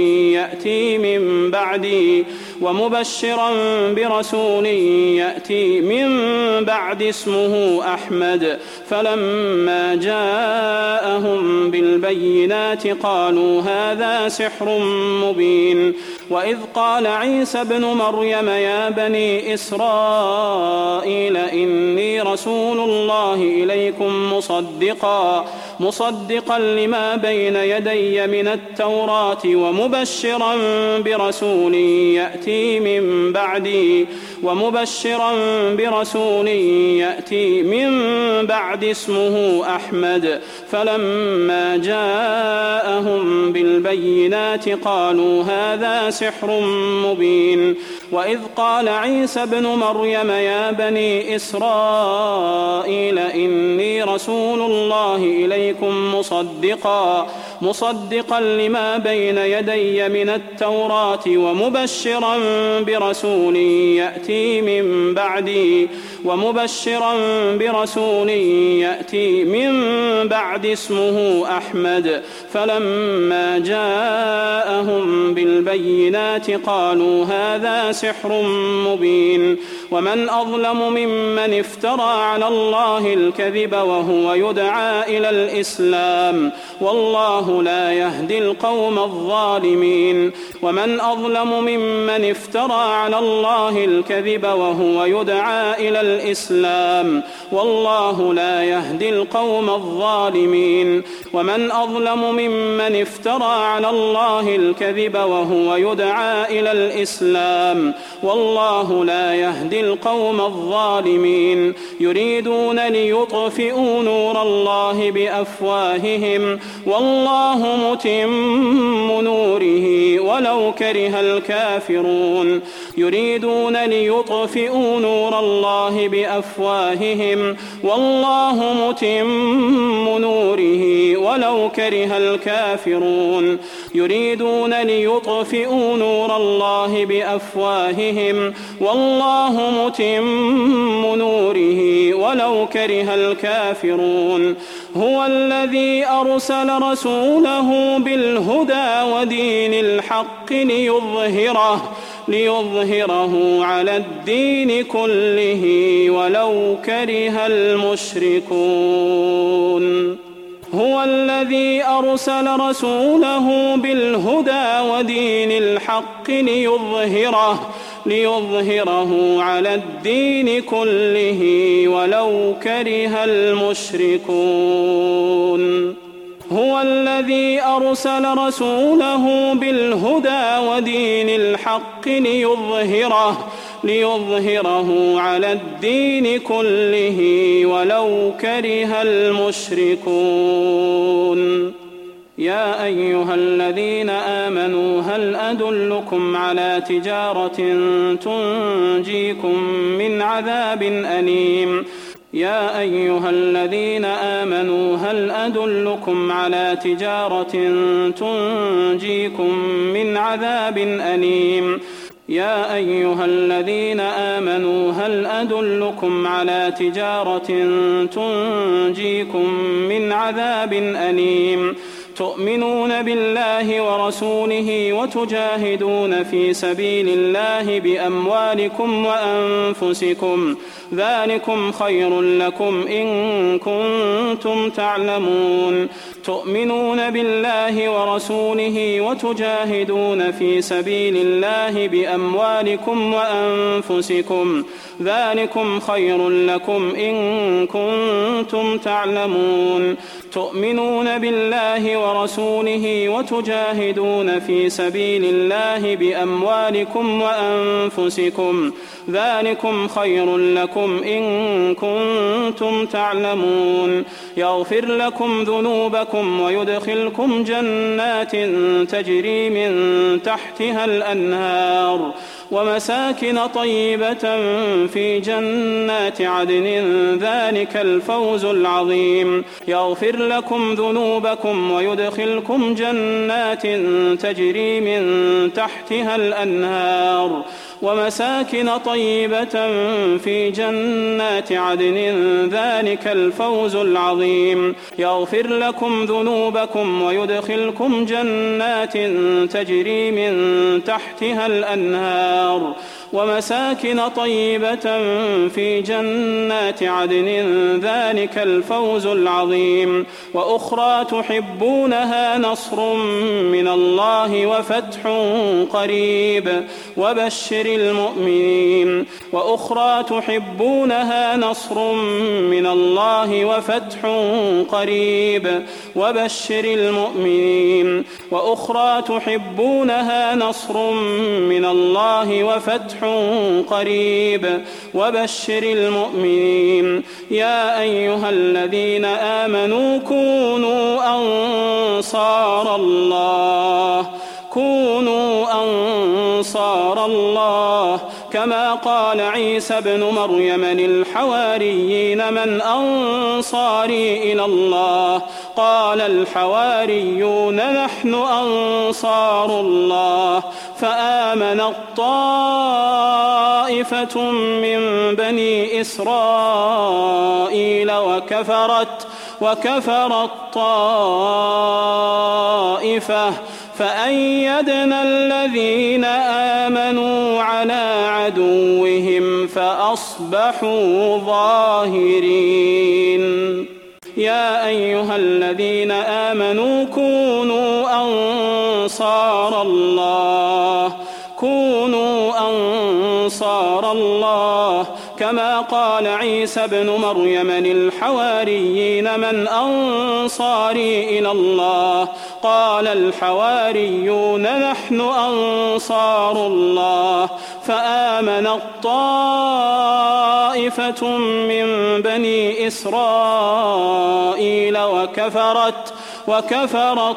يأتي من بعد اسمه أحمد فلما جاءهم بالبينات قالوا هذا سحر مبين وإذ قال عيسى ابن مريم يا بني إسرائيل إني رسول الله إليكم مصدقا لما بين يدي من التوراة ومبشرا برسول يأتي من بعد اسمه أحمد فلما جاءهم بالبينات قالوا هذا سحر مبين وإذ قال عيسى ابن مريم يا بني إسرائيل إني رسول الله إليكم مصدقا لما بين يدي من التوراة ومبشرا برسول يأتي من بعد اسمه أحمد فلما جاءهم بالبينات قالوا هذا سحر مبين ومن أظلم ممن افترى على الله الكذب وهو يدعى إلى الإسلام والله لا يهدي القوم الظالمين ومن أظلم ممن افترى على الله الكذب وهو يدعى إلى الإسلام والله لا يهدي القوم الظالمين ومن أظلم ممن افترى على الله الكذب وهو يدعى إلى الإسلام والله لا يهدي القوم الظالمين يريدون ليطفئوا نور الله بأفواههم والله متم نوره ولو كره الكافرون يريدون ليطفئوا نور الله بأفواههم والله متم نوره ولو كره الكافرون يريدون ليطفئوا نور الله بأفواههم والله متم نوره ولو كره الكافرون هو الذي أرسل رسوله بالهدى ودين الحق ليظهره على الدين كله ولو كره المشركون هو الذي أرسل رسوله بالهدى ودين الحق ليظهره على الدين كله ولو كره المشركون هو الذي أرسل رسوله بالهدى ودين الحق ليظهره على الدين كله ولو كره المشركون يا أيها الذين آمنوا هل أدلكم على تجارة تنجيكم من عذاب أليم يا أيها الذين آمنوا هل أدلكم على تجارة تنجيكم من عذاب أليم يا أيها الذين آمنوا هل أدلكم على تجارة تنجيكم من عذاب أليم تؤمنون بالله ورسوله وتجاهدون في سبيل الله بأموالكم وأنفسكم ذلكم خير لكم إن كنتم تعلمون تؤمنون بالله ورسوله وتجاهدون في سبيل الله بأموالكم وأنفسكم ذلكم خير لكم إن كنتم تعلمون تؤمنون بالله ورسوله وتجاهدون في سبيل الله بأموالكم وأنفسكم ذلكم خير لكم إن كنتم تعلمون يغفر لكم ذنوبكم ويدخلكم جنات تجري من تحتها الأنهار ومساكن طيبة في جنات عدن ذلك الفوز العظيم يغفر لكم ذنوبكم ويدخلكم جنات تجري من تحتها الأنهار ومساكن طيبة في جنات عدن ذلك الفوز العظيم يغفر لكم ذنوبكم ويدخلكم جنات تجري من تحتها الأنهار ومساكن طيبة في جنات عدن ذلك الفوز العظيم وأخرى تحبونها نصر من الله وفتح قريب وبشر المؤمنين وأخرى تحبونها نصر من الله وفتح قريب وبشر المؤمنين وأخرى تحبونها نصر من الله وفتح قريب وبشر المؤمنين يا أيها الذين آمنوا كونوا أنصار الله كما قال عيسى ابن مريم للحواريين من أنصاري إلى الله قال الحواريون نحن أنصار الله فآمنت طائفة من بني إسرائيل وكفرت طائفة فأيدنا الذين آمنوا على عدوهم فأصبحوا ظاهرين يا أيها الذين آمنوا كونوا أنصار الله كما قال عيسى ابن مريم للحواريين من أنصاري إلى الله قال الحواريون نحن أنصار الله فآمنت طائفة من بني إسرائيل وكفرت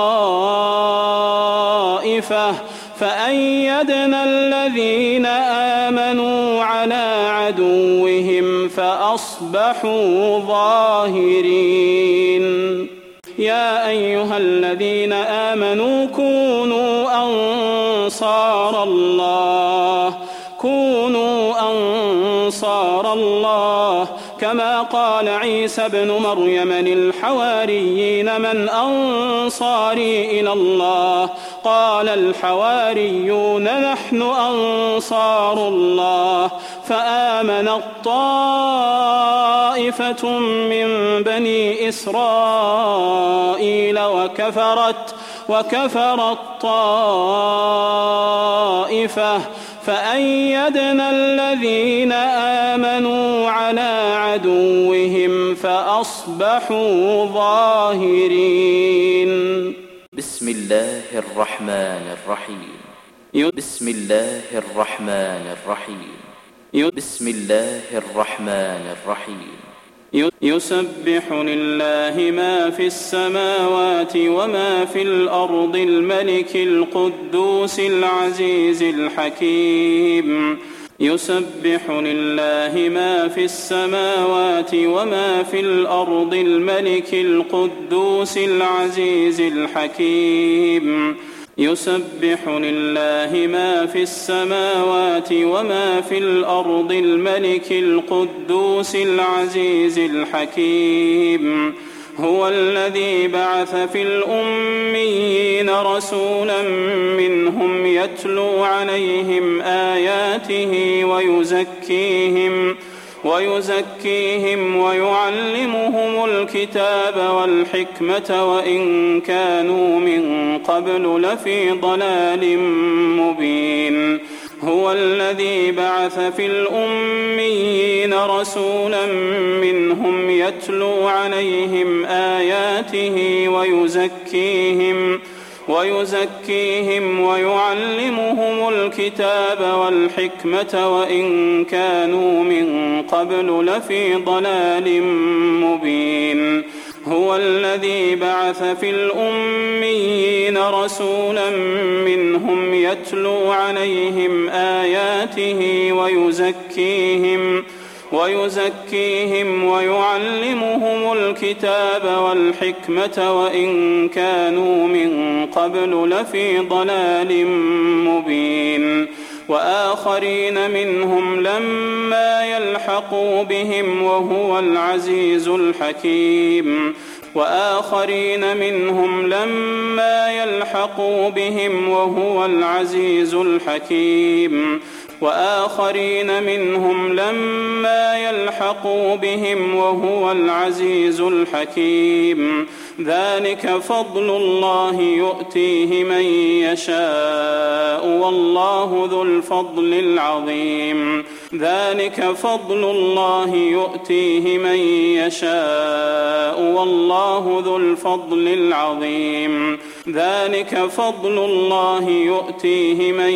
طائفة فأيدنا الذين آمنوا على عدوهم فأصبحوا ظاهرين يا أيها الذين آمنوا كونوا أنصار الله كما قال عيسى ابن مريم للحواريين من أنصاري إلى الله قال الحواريون نحن أنصار الله فآمنت طائفة من بني إسرائيل وكفرت طائفة فأيدنا الذين آمنوا على عدوهم فأصبحوا ظاهرين بسم الله الرحمن الرحيم بسم الله الرحمن الرحيم بسم الله الرحمن الرحيم يسبح لله ما في السماوات وما في الأرض الملك القدوس العزيز الحكيم يسبح لله ما في السماوات وما في الأرض الملك القدوس العزيز الحكيم يسبح لله ما في السماوات وما في الأرض الملك القدوس العزيز الحكيم هو الذي بعث في الأميين رسولا منهم يتلو عليهم آياته ويزكيهم ويعلمهم الكتاب والحكمة وإن كانوا من قبل لفي ضلال مبين هو الذي بعث في الأميين رسولا منهم يتلو عليهم آياته ويزكيهم ويعلمهم الكتاب والحكمة وإن كانوا من قبل لفي ضلال مبين هو الذي بعث في الأميين رسولا منهم يتلو عليهم آياته ويزكيهم ويعلمهم الكتاب والحكمة وإن كانوا من قبل لفي ضلال مبين وآخرين منهم لما يلحقوا بهم وهو العزيز الحكيم وآخرين منهم لما يلحقوا بهم وهو العزيز الحكيم وآخرين منهم لما يلحقوا بهم وهو العزيز الحكيم ذلك فضل الله يؤتيه من يشاء والله ذو الفضل العظيم ذلك فضل الله يؤتيه من يشاء والله ذو الفضل العظيم ذلك فضل الله يؤتيه من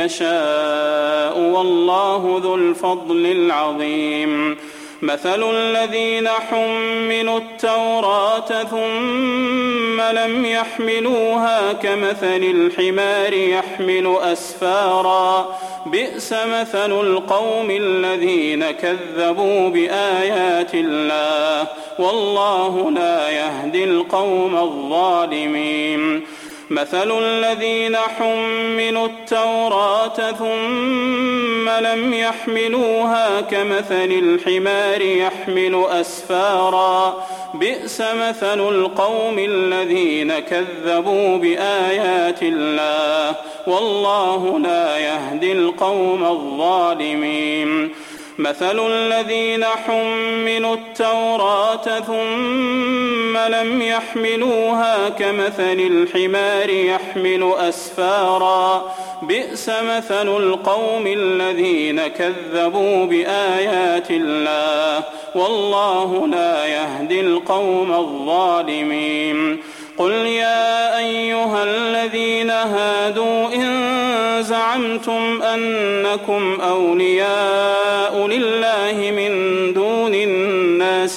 يشاء والله ذو الفضل العظيم مثل الذين حملوا التوراة ثم لم يحملوها كمثل الحمار يحمل أسفارا بئس مثل القوم الذين كذبوا بآيات الله والله لا يهدي القوم الظالمين مثل الذين حملوا التوراة ثم لم يحملوها كمثل الحمار يحمل أسفارا بئس مثل القوم الذين كذبوا بآيات الله والله لا يهدي القوم الظالمين مثل الذين حملوا التوراة ثم لم يحملوها كمثل الحمار يحمل أسفارا بئس مثل القوم الذين كذبوا بآيات الله والله لا يهدي القوم الظالمين قل يا أيها الذين هادوا إن زعمتم أنكم أولياء لله من دون الناس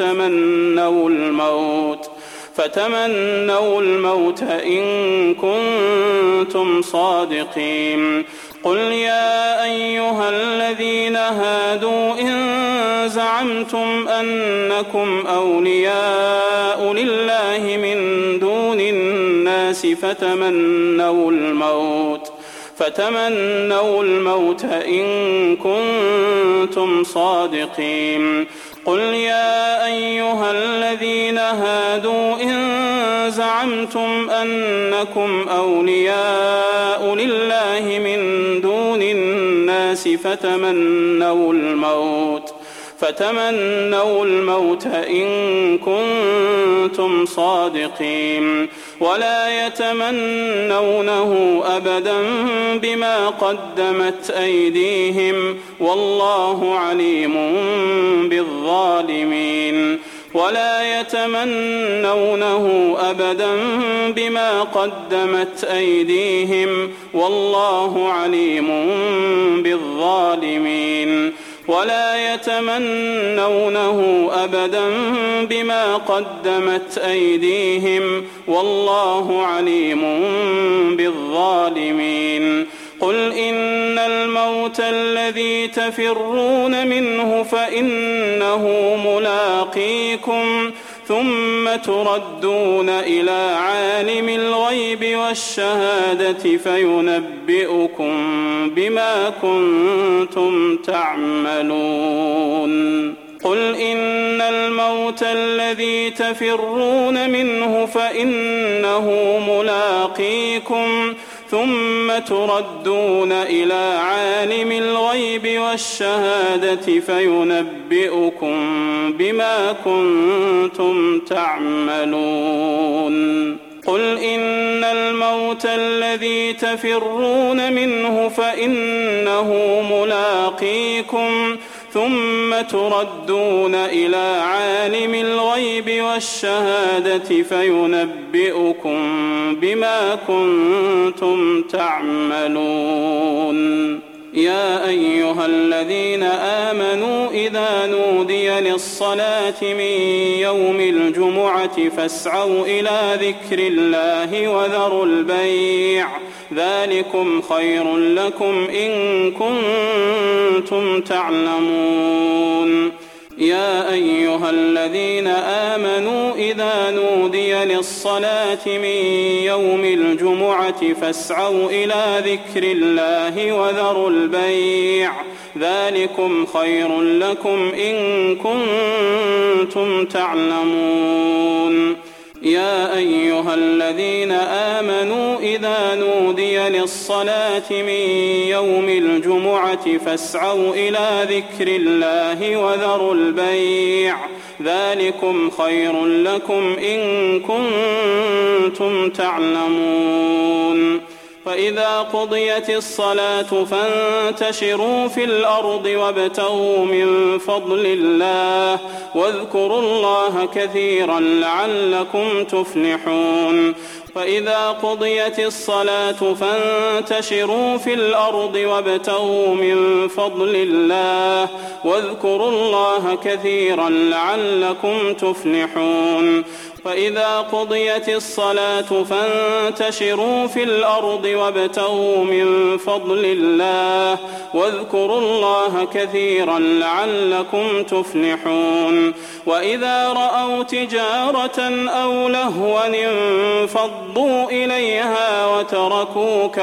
فتمنوا الموت إن كنتم صادقين قل يا أيها الذين هادوا إن زعمتم أنكم أولياء لله من دون الناس فتمنوا الموت إن كنتم صادقين قل يا أيها الذين هادوا إن زعمتم أنكم أولياء لله من دون الناس فتمنوا الموت إن كنتم صادقين ولا يتمنونه أبدا بما قدمت أيديهم والله عليم بالظالمين ولا يتمنونه أبدا بما قدمت أيديهم والله عليم بالظالمين ولا يتمنونه أبدا بما قدمت أيديهم والله عليم بالظالمين قل إن الموت الذي تفرون منه فإنه ملاقيكم ثم تردون إلى عالم الغيب والشهادة فينبئكم بما كنتم تعملون قل إن الموت الذي تفرون منه فإنه ملاقيكم ثم تردون إلى عالم الغيب والشهادة فينبئكم بما كنتم تعملون قل إن الموت الذي تفرون منه فإنه ملاقيكم ثم تردون إلى عالم الغيب والشهادة فينبئكم بما كنتم تعملون يا أيها الذين آمنوا إذا نودي للصلاة من يوم الجمعة فاسعوا إلى ذكر الله وذروا البيع ذلكم خير لكم إن كنتم تعلمون يا أيها الذين آمنوا إذا نودي للصلاة من يوم الجمعة فاسعوا إلى ذكر الله وذروا البيع ذلكم خير لكم إن كنتم تعلمون يا أيها الذين آمنوا إذا نودي للصلاة من يوم الجمعة فاسعوا إلى ذكر الله وذروا البيع ذلكم خير لكم إن كنتم تعلمون فإذا قضيت الصلاة فانتشروا في الأرض وابتغوا من فضل الله واذكروا الله كثيرا لعلكم تفلحون فإذا قضيت الصلاة فانتشروا في الأرض وابتغوا من فضل الله واذكروا الله كثيرا لعلكم تفلحون فإذا قضيت الصلاة فانتشروا في الأرض وابتغوا من فضل الله واذكروا الله كثيرا لعلكم تفلحون وإذا رأوا تجارة أو لهوا انفضوا إليها وتركوك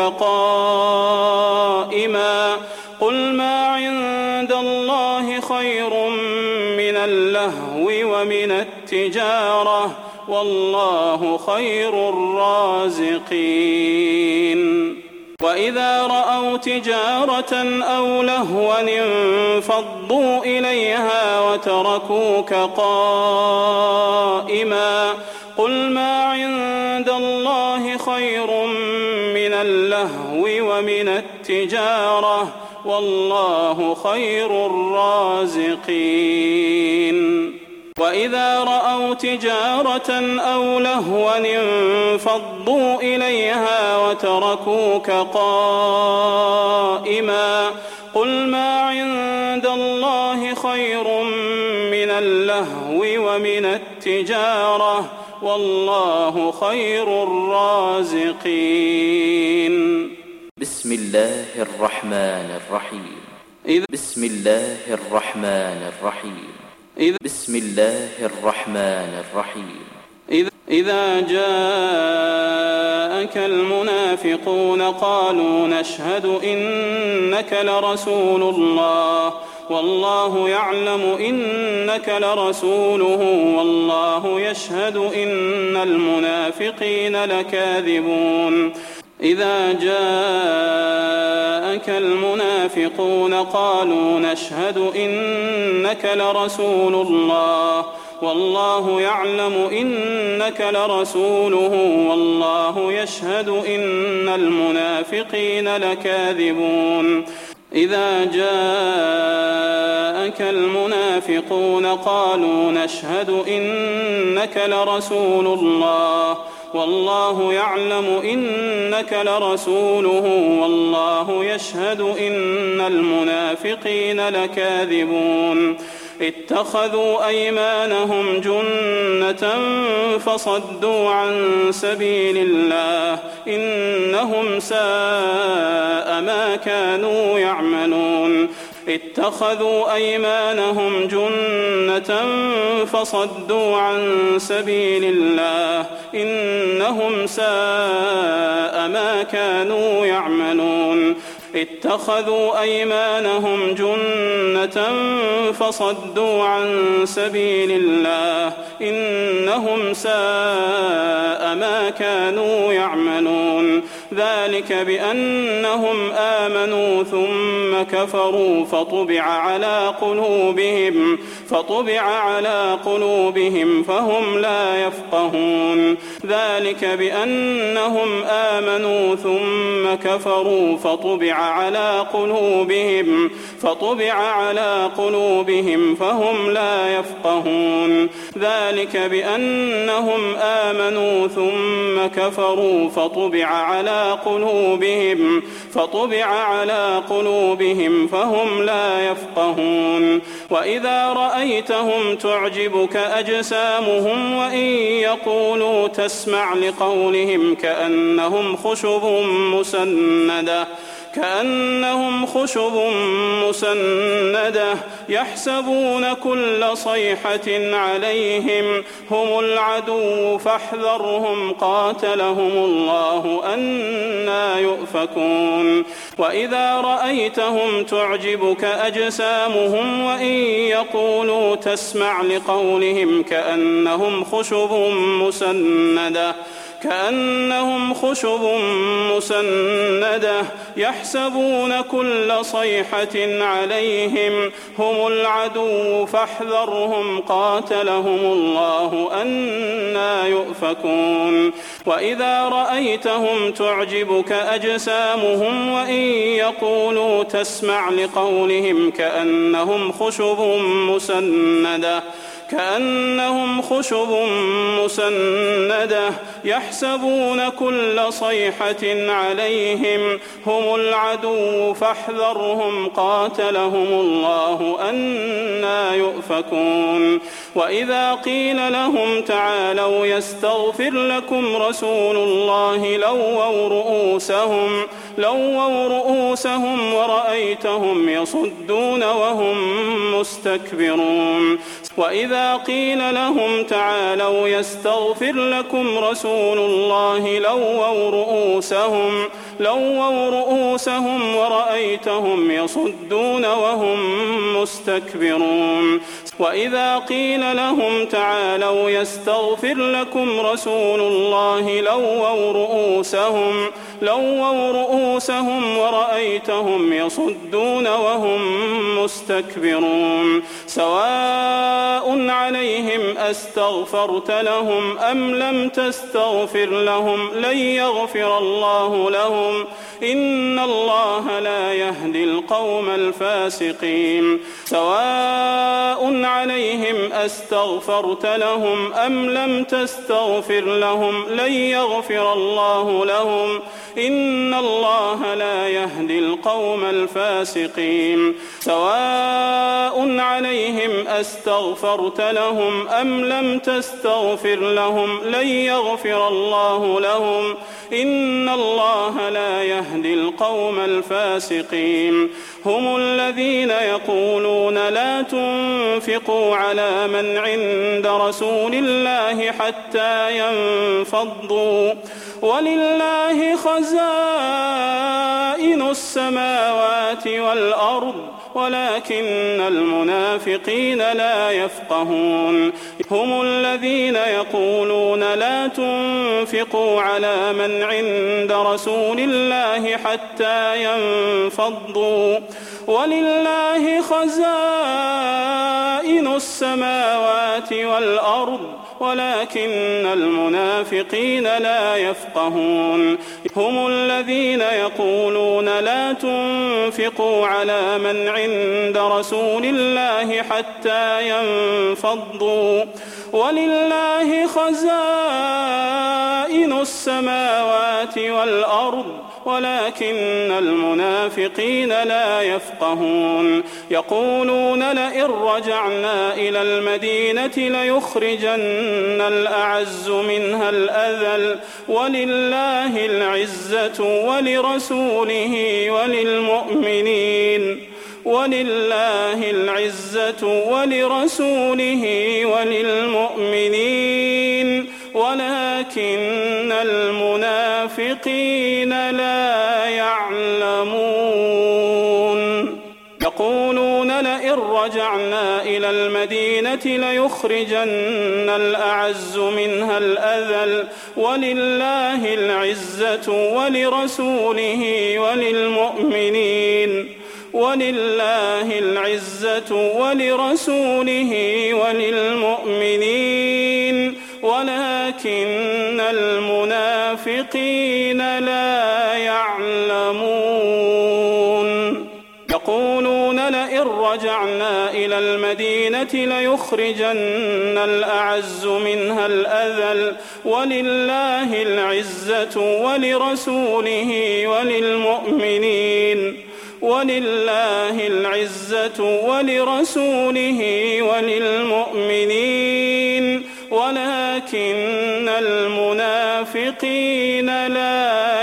قائما قل ما عند الله خير من اللهو ومن التجارة والله خير الرازقين وإذا رأوا تجارة أو لهوا انفضوا إليها وتركوك قائما قل ما عند الله خير من اللهو ومن التجارة والله خير الرازقين وإذا رأوا تجارة أو لهوا انفضوا إليها وتركوك قائما قل ما عند الله خير من اللهو ومن التجارة والله خير الرازقين بسم الله الرحمن الرحيم بسم الله الرحمن الرحيم بسم الله الرحمن الرحيم إذا جاءك المنافقون قالوا نشهد إنك لرسول الله والله يعلم إنك لرسوله والله يشهد إن المنافقين لكاذبون إذا جاءك المنافقون قالوا نشهد إنك لرسول الله والله يعلم إنك لرسوله والله يشهد إن المنافقين لكاذبون إذا جاءك المنافقون قالوا نشهد إنك لرسول الله والله يعلم إنك لرسوله والله يشهد إن المنافقين لكاذبون اتخذوا أيمانهم جنة فصدوا عن سبيل الله إنهم ساء ما كانوا يعملون اتخذوا أيمانهم جنة فصدوا عن سبيل الله إنهم ساء ما كانوا يعملون اتخذوا أيمانهم جنة فصدوا عن سبيل الله إنهم ساء ما كانوا يعملون ذلك بأنهم آمنوا ثم كفروا فطبع على قلوبهم فهم لا يفقهون ذلك بأنهم آمنوا ثم كفروا فطبع على قلوبهم فهم لا يفقهون ذلك بأنهم آمنوا ثم كفروا فطبع على قلوبهم فهم لا يفقهون وإذا رأيتهم تعجبك أجسامهم وإن يقولوا تسمع لقولهم كأنهم خشب مسندة يحسبون كل صيحة عليهم هم العدو فاحذرهم قاتلهم الله أنى يؤفكون وإذا رأيتهم تعجبك أجسامهم وإن يقولوا تسمع لقولهم كأنهم خشب مسندة يحسبون كل صيحة عليهم هم العدو فاحذرهم قاتلهم الله أنى يؤفكون وإذا رأيتهم تعجبك أجسامهم وإن يقولوا تسمع لقولهم كأنهم خشب مسندة يحسبون كل صيحة عليهم هم العدو فاحذرهم قاتلهم الله أنى يؤفكون وإذا قيل لهم تعالوا يستغفر لكم رسول الله لووا رؤوسهم ورأيتهم يصدون وهم مستكبرون وإذا قيل لهم تعالوا يستغفر لكم رسول الله لووا رؤوسهم ورأيتهم يصدون وهم مستكبرون وإذا قيل لهم تعالوا يستغفر لكم رسول الله لووا رؤوسهم ورأيتهم يصدون وهم مستكبرون سواء عليهم أستغفرت لهم أم لم تستغفر لهم لن يغفر الله لهم إن الله لا يهدي القوم الفاسقين سواء عليهم أستغفرت لهم أم لم تستغفر لهم لن يغفر الله لهم إن الله لا يهدي القوم الفاسقين سواء عليهم أستغفرت لهم أم لم تستغفر لهم لن يغفر الله لهم إن الله لا يهدي القوم الفاسقين هم الذين يقولون لا تنفقوا على من عند رسول الله حتى ينفضوا ولله خزائن السماوات والأرض ولكن المنافقين لا يفقهون هم الذين يقولون لا تنفقوا على من عند رسول الله حتى ينفضوا ولله خزائن السماوات والأرض ولكن المنافقين لا يفقهون هم الذين يقولون لا تنفقوا على من عند رسول الله حتى ينفضوا ولله خزائن السماوات والأرض ولكن المنافقين لا يفقهون يقولون لئن رجعنا إلى المدينة ليخرجن الأعز منها الأذل ولله العزة ولرسوله وللمؤمنين ولكن المنافقين لا يعلمون يقولون لئن رجعنا إلى المدينة ليخرجن الأعز منها الأذل ولله العزة ولرسوله وللمؤمنين ولكن المنافقين لا يعلمون يقولون لئن رجعنا إلى المدينة ليخرجن الأعز منها الأذل ولله العزة ولرسوله وللمؤمنين ولكن المنافقين لا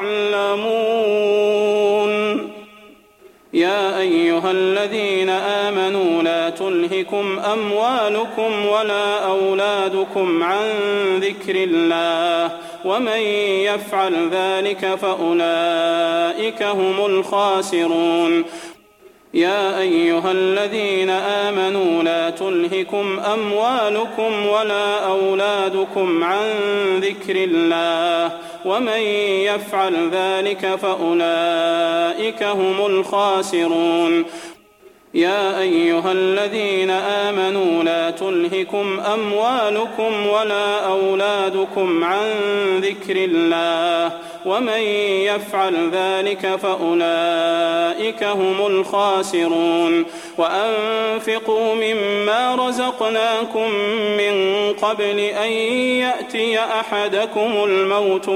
يعلمون يا أيها الذين آمنوا لا تلهكم أموالكم ولا أولادكم عن ذكر الله ومن يفعل ذلك فأولئك هم الخاسرون يا أيها الذين آمنوا لا تلهكم أموالكم ولا أولادكم عن ذكر الله ومن يفعل ذلك فأولئك هم الخاسرون يا أيها الذين آمنوا لا تلهكم أموالكم ولا أولادكم عن ذكر الله ومن يفعل ذلك فأولئك هم الخاسرون وأنفقوا مما رزقناكم من قبل أن يأتي أحدكم الموت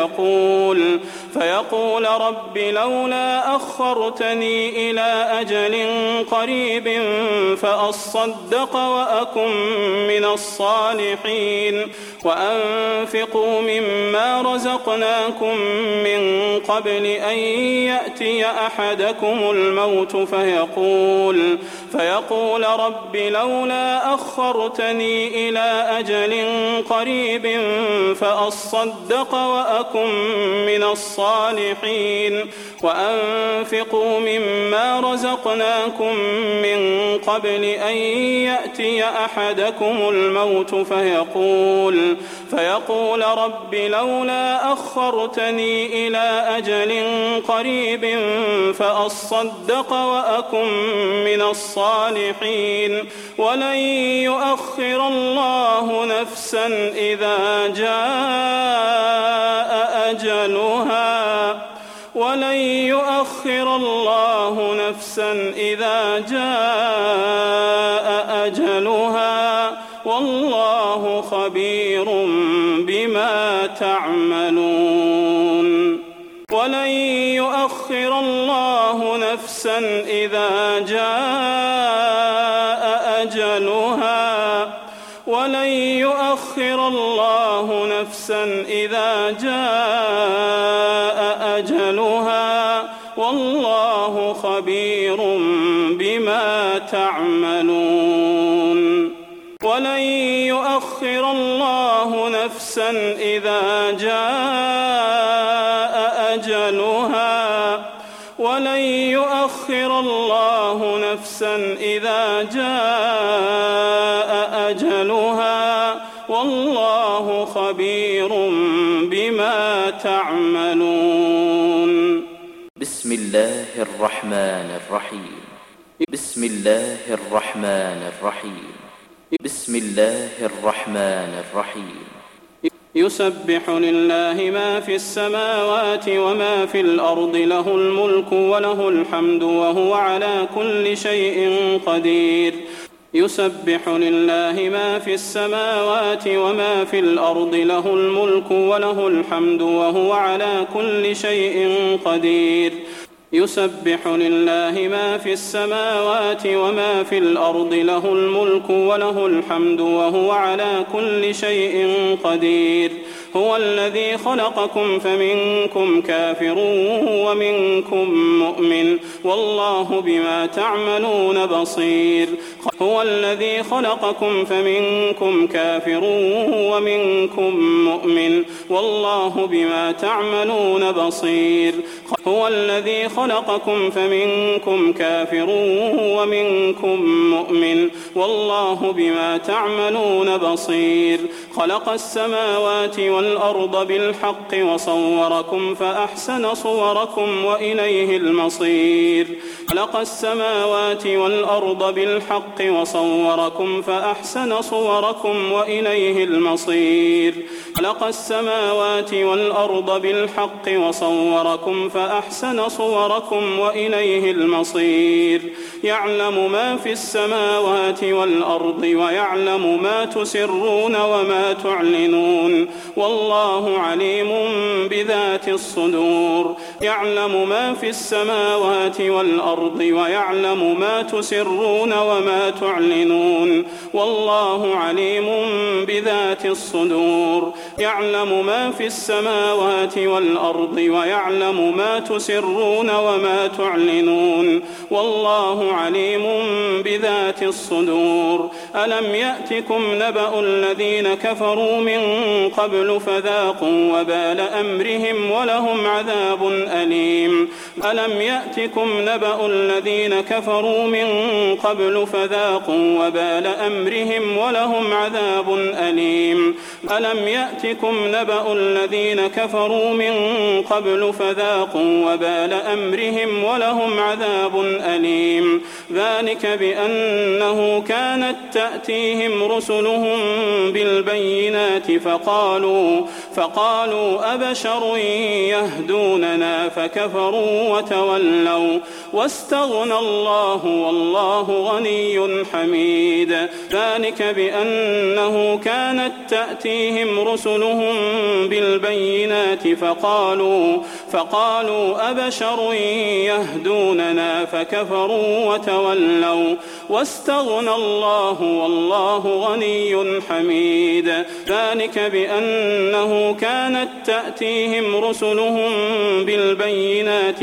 فيقول رب لولا أخرتني إلى أجل قريب فأصدق وأكن من الصالحين وأنفقوا مما رزقناكم من قبل أن يأتي أحدكم الموت فيقول رب لولا أخرتني إلى أجل قريب فأصدق وأكن من الصالحين وأنفقوا مما رزقناكم من قبل أن يأتي أحدكم الموت فيقول رب لولا أخرتني إلى أجل قريب فأصدق وأكن من الصالحين ولن يؤخر الله نفسا إذا جاء أجلها والله خبير بما تعملون ولن يؤخر الله نفسا إذا جاء أجلها والله خبير بما تعملون ولن يؤخر الله نفسا إذا جاء أجلها والله خبير بما تعملون بسم الله الرحمن الرحيم بسم الله الرحمن الرحيم بسم الله الرحمن الرحيم يسبح لله ما في السماوات وما في الأرض له الملك وله الحمد وهو على كل شيء قدير يسبح لله ما في السماوات وما في الأرض له الملك وله الحمد وهو على كل شيء قدير يسبح لله ما في السماوات وما في الأرض له الملك وله الحمد وهو على كل شيء قدير هو الذي خلقكم فمنكم كافر ومنكم مؤمن والله بما تعملون بصير هو الذي خلقكم فمنكم كافر ومنكم مؤمن والله بما تعملون بصير هو الذي خلقكم فمنكم كافر ومنكم مؤمن والله بما تعملون بصير خلق السماوات والأرض بالحق وصوركم فأحسن صوركم وإليه المصير خلق السماوات والأرض بالحق وصوركم فأحسن صوركم وإليه المصير خلق السماوات والأرض بالحق وصوركم فأحسن صوركم وإليه المصير يعلم ما في السماوات والأرض ويعلم ما تسرون وما تعلنون والله عليم بذات الصدور يعلم ما في السماوات والأرض ويعلم ما تسرون وما تعلنون والله عليم بذات الصدور يعلم ما في السماوات والأرض ويعلم ما تسرون وما تعلنون والله عليم بذات الصدور ألم يأتكم نبأ الذين كفروا من قبل فذاقوا وبال أمرهم ولهم عذاب أليم ألم يأتكم نبأ الذين كفروا من قبل فذاقوا وبال أمرهم ولهم عذاب أليم ألم يأتكم نبأ الذين كفروا من قبل فذاقوا وبال أمرهم ولهم عذاب أليم ذلك بأنه كانت تأتيهم رسلهم بالبينات فقالوا أبشر يهدوننا فكفروا وتولوا واستغنى الله والله غني حميد ذلك بأنه كانت تأتيهم رسلهم بالبينات فقالوا أبشر يهدوننا فكفروا وتولوا واستغنى الله والله غني حميد ذلك بأنه كانت تأتيهم رسلهم بالبينات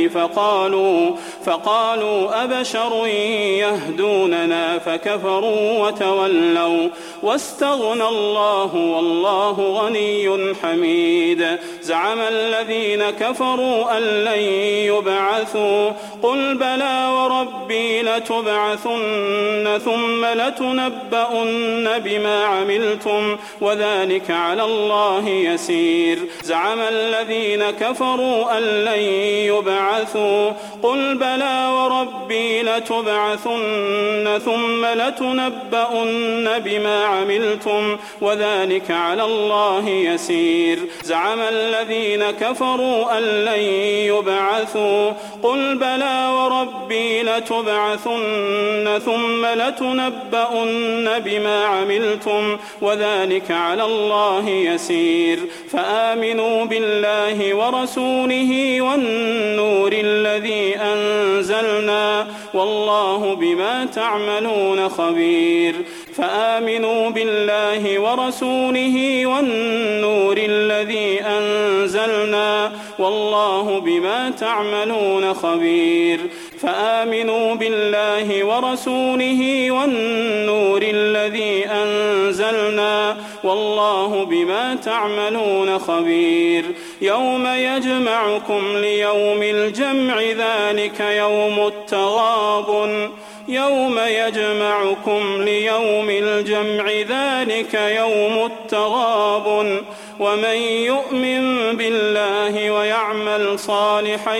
فقالوا أبشر يهدوننا فكفروا وتولوا واستغنى الله والله غني حميد زعم الذين كفروا أن لن يبعثوا قل بلى وربي لتبعثن ثم لتنبؤن بما عملتم وذلك على الله يسير زعم الذين كفروا أن لن يبعثوا قل بلى وربي لتبعثن ثم لتنبؤن بما عملتم وذلك على الله يسير زعم الذين كفروا أن لن يبعثوا قل بلى وربي لتبعثن ثم لتنبؤن بما عملتم وذلك على الله يسير فآمنوا بالله ورسوله والنور الذي أنزلنا والله بما تعملون خبير فآمنوا بالله ورسوله والنور الذي أنزلنا والله بما تعملون خبير فآمنوا بالله ورسوله والنور الذي أنزلنا والله بما تعملون خبير يوم يجمعكم ليوم الجمع ذلك يوم التغابن يوم يجمعكم ليوم الجمع ذلك يوم التغابن ومن يؤمن بالله ويعمل صالحا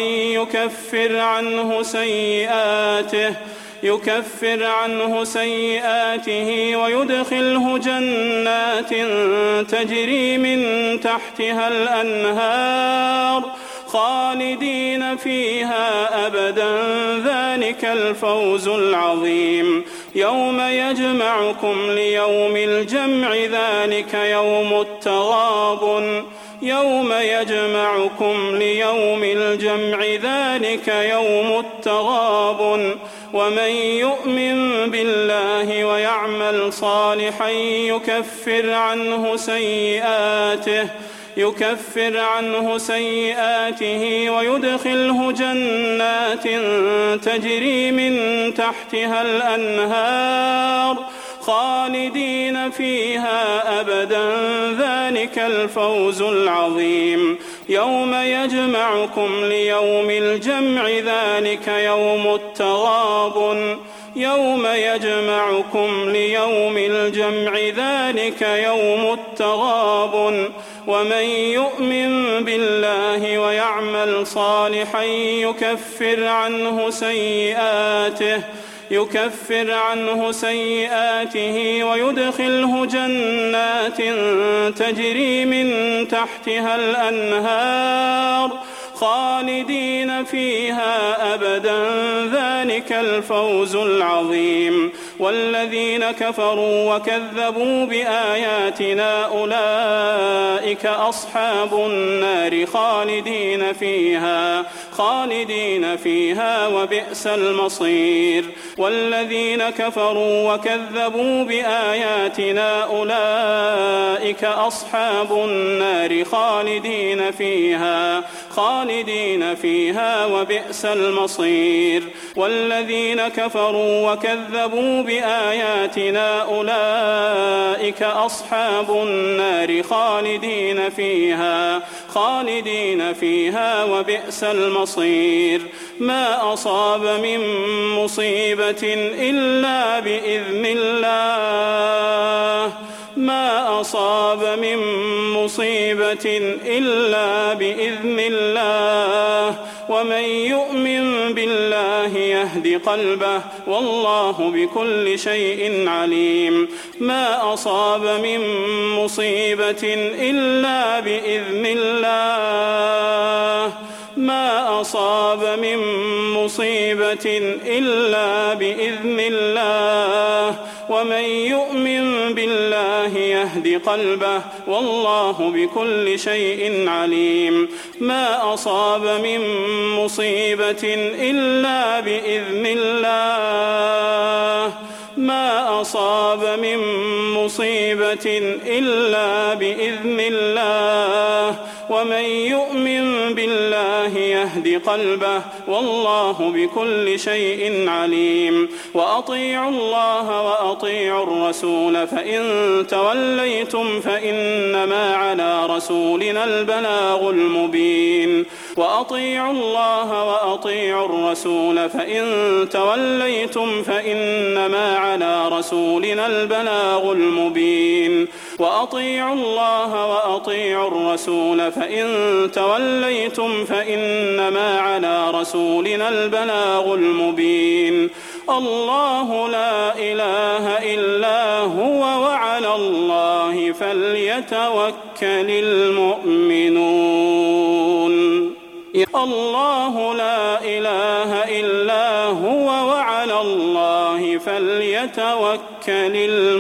يكفر عنه سيئاته ويدخله جنات تجري من تحتها الأنهار خالدين فيها أبدا ذلك الفوز العظيم يوم يجمعكم ليوم الجمع ذلك يوم التغابن يوم يجمعكم ليوم الجمع ذلك يوم التغابن ومن يؤمن بالله ويعمل صالحا يكفر عنه سيئاته ويدخله جنات تجري من تحتها الأنهار خالدين فيها أبدا ذلك الفوز العظيم. يوم يجمعكم ليوم الجمع ذلك يوم التغابن يوم يجمعكم ليوم الجمع ذلك يوم التغابن ومن يؤمن بالله ويعمل صالحا يكفر عنه سيئاته ويدخله جنات تجري من تحتها الأنهار خالدين فيها أبدا ذلك الفوز العظيم. والذين كفروا وكذبوا بآياتنا أولئك أصحاب النار خالدين فيها وبئس المصير. والذين كفروا وكذبوا بآياتنا أولئك أصحاب النار خالدين فيها وبئس المصير. والذين كفروا وكذبوا بآياتنا أولئك أصحاب النار خالدين فيها وبئس المصير. ما أصاب من مصيبة إلا بإذن الله ومن يؤمن بالله يهد قلبه والله بكل شيء عليم. ما أصاب من مصيبة إلا بإذن الله ومن يؤمن بالله يهد قلبه والله بكل شيء عليم. ما أصاب من مصيبة إلا بإذن الله ومن يؤمن بالله يهد قلبه والله بكل شيء عليم. وأطيعوا الله وأطيعوا الرسول فإن توليتم فإنما على رسولنا البلاغ المبين. وأطيعوا الله وأطيعوا الرسول فإن توليتم فإنما على رسولنا البلاغ المبين. وأطيعوا الله وأطيعوا الرسول فإن توليتم فإنما على رسولنا البلاغ المبين. الله لا إله إلا هو وعلى الله فليتوكل المؤمنون. الله لا إله إلا هو وعلى الله فليتوكل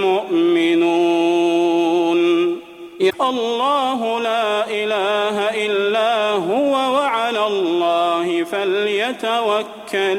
المؤمنون. الله لا إله إلا هو وعلى الله فليتوكل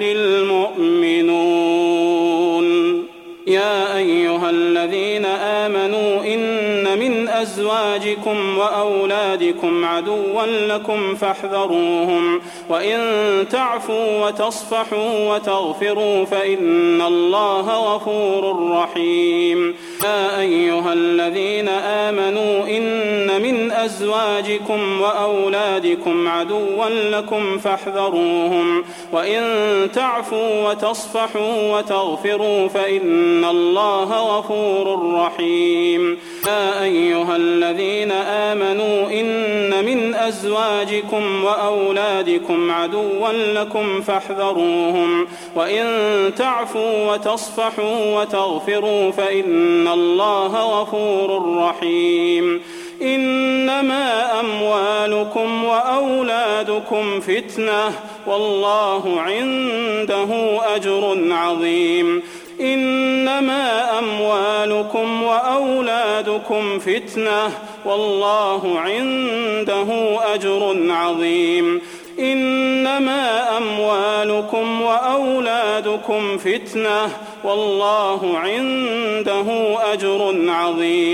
المؤمنون. يا أيها الذين آمنوا إن من أزواجكم وأولادكم عدوا لكم فاحذروهم وإن تعفوا وتصفحوا وتغفروا فإن الله غفور رحيم. يا أيها الذين آمنوا إن من أزواجكم وأولادكم عدوا لكم فاحذروهم وإن تعفوا وتصفحوا وتغفروا فإن الله غفور رحيم. يا أيها الذين آمنوا إن من أزواجكم وأولادكم عدوا لكم فاحذروهم وإن تعفوا وتصفحوا وتغفروا فإن الله غفور رحيم. إنما أموالكم وأولادكم فتنة والله عنده أجر عظيم. إنما أموالكم وأولادكم فتنة والله عنده أجر عظيم. إنما أموالكم وأولادكم فتنة والله عنده أجر عظيم.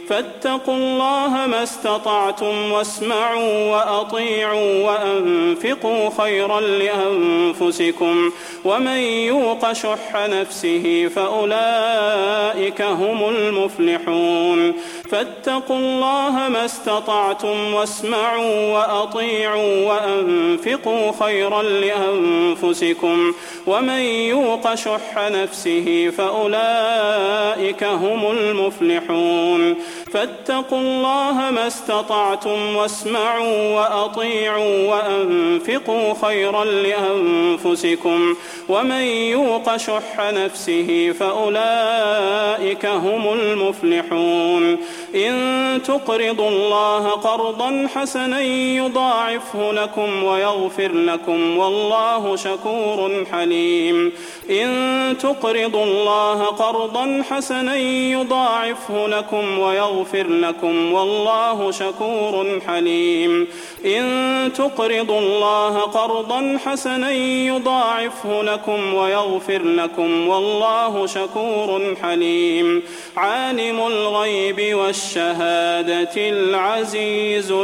فاتقوا الله ما استطعتم واسمعوا وأطيعوا وأنفقوا خيرا لأنفسكم ومن يوق شح نفسه فأولئك هم المفلحون فاتقوا الله ما استطعتم واسمعوا وأطيعوا وأنفقوا خيرا لأنفسكم ومن يوق شح نفسه فأولئك هم المفلحون فاتقوا الله ما استطعتم واسمعوا وأطيعوا وأنفقوا خيرا لأنفسكم ومن يوق شح نفسه فأولئك هم المفلحون إن تقرضوا الله قرضا حسنا يضاعفه لكم ويغفر لكم والله شكور حليم إن تقرضوا الله قرضا حسنا يضاعفه لكم ويغفر لكم والله شكور حليم إن تقرضوا الله قرضا حسنا يضاعفه لكم ويغفر لكم والله شكور حليم عالم الغيب والشهادة العزيز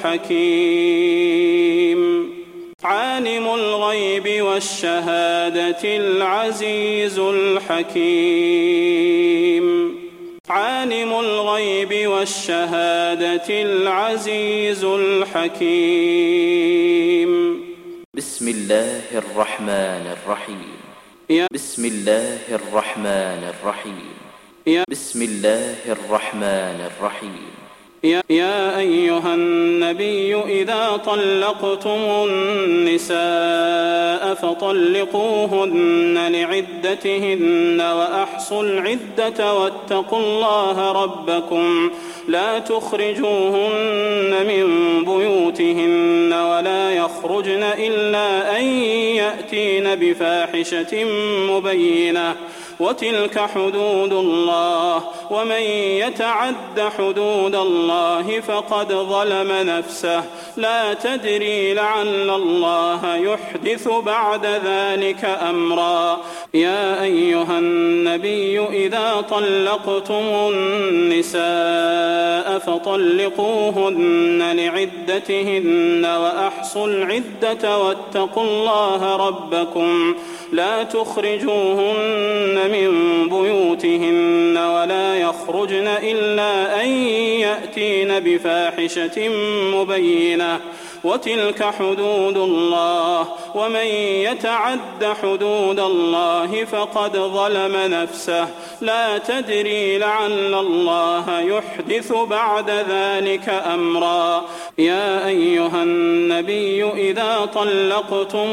الحكيم عالم الغيب والشهادة العزيز الحكيم عالم الغيب والشهادة العزيز الحكيم بسم الله الرحمن الرحيم بسم الله الرحمن الرحيم بسم الله الرحمن الرحيم يا أيها النبي إذا طلقتم النساء فطلقوهن لعدتهن وأحصوا العدة واتقوا الله ربكم لا تخرجوهن من بيوتهن ولا يخرجن إلا أن يأتين بفاحشة مبينة وتلك حدود الله ومن يتعد حدود الله فقد ظلم نفسه لا تدري لعل الله يحدث بعد ذلك أمرا يا أيها النبي إذا طلقتم النساء فطلقوهن لعدتهن وأحصوا العدة واتقوا الله ربكم لا تخرجوهن من بيوتهن ولا يخرجن إلا أن يأتين بفاحشة مبينة وتلك حدود الله ومن يتعد حدود الله فقد ظلم نفسه لا تدري لعل الله يحدث بعد ذلك أمرا يا أيها النبي إذا طلقتم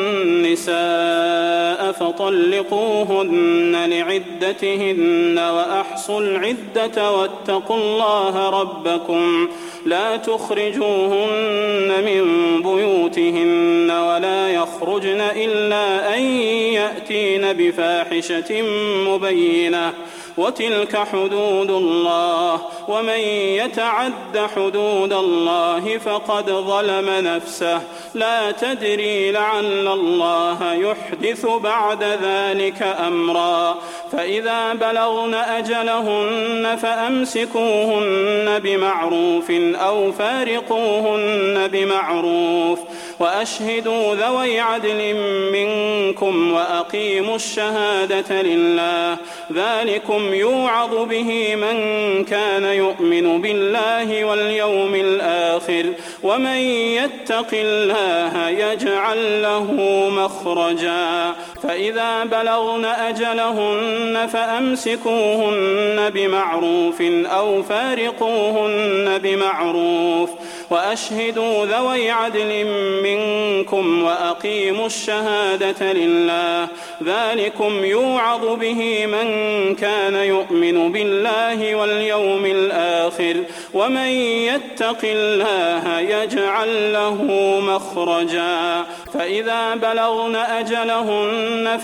النساء فطلقوهن لعدتهن وأحصوا العدة واتقوا الله ربكم لا تخرجوهن من بيوتهن ولا يخرجن إلا أن يأتين بفاحشة مبينة وتلك حدود الله ومن يتعد حدود الله فقد ظلم نفسه لا تدري لعل الله يحدث بعد ذلك أمرا فإذا بلغن أجلهن فأمسكوهن بمعروف أو فارقوهن بمعروف وأشهدوا ذوي عدل منكم وأقيموا الشهادة لله ذلكم يوعظ به من كان يؤمن بالله واليوم الآخر ومن يتق الله يجعل له مخرجا فإذا بلغن أجلهن فأمسكوهن بمعروف أو فارقوهن بمعروف وأشهدوا ذوي عدل منكم وأقيموا الشهادة لله ذلكم يوعظ به من كان يؤمن بالله واليوم الآخر ومن يتق الله يجعل له مخرجا فإذا بلغن أجلهن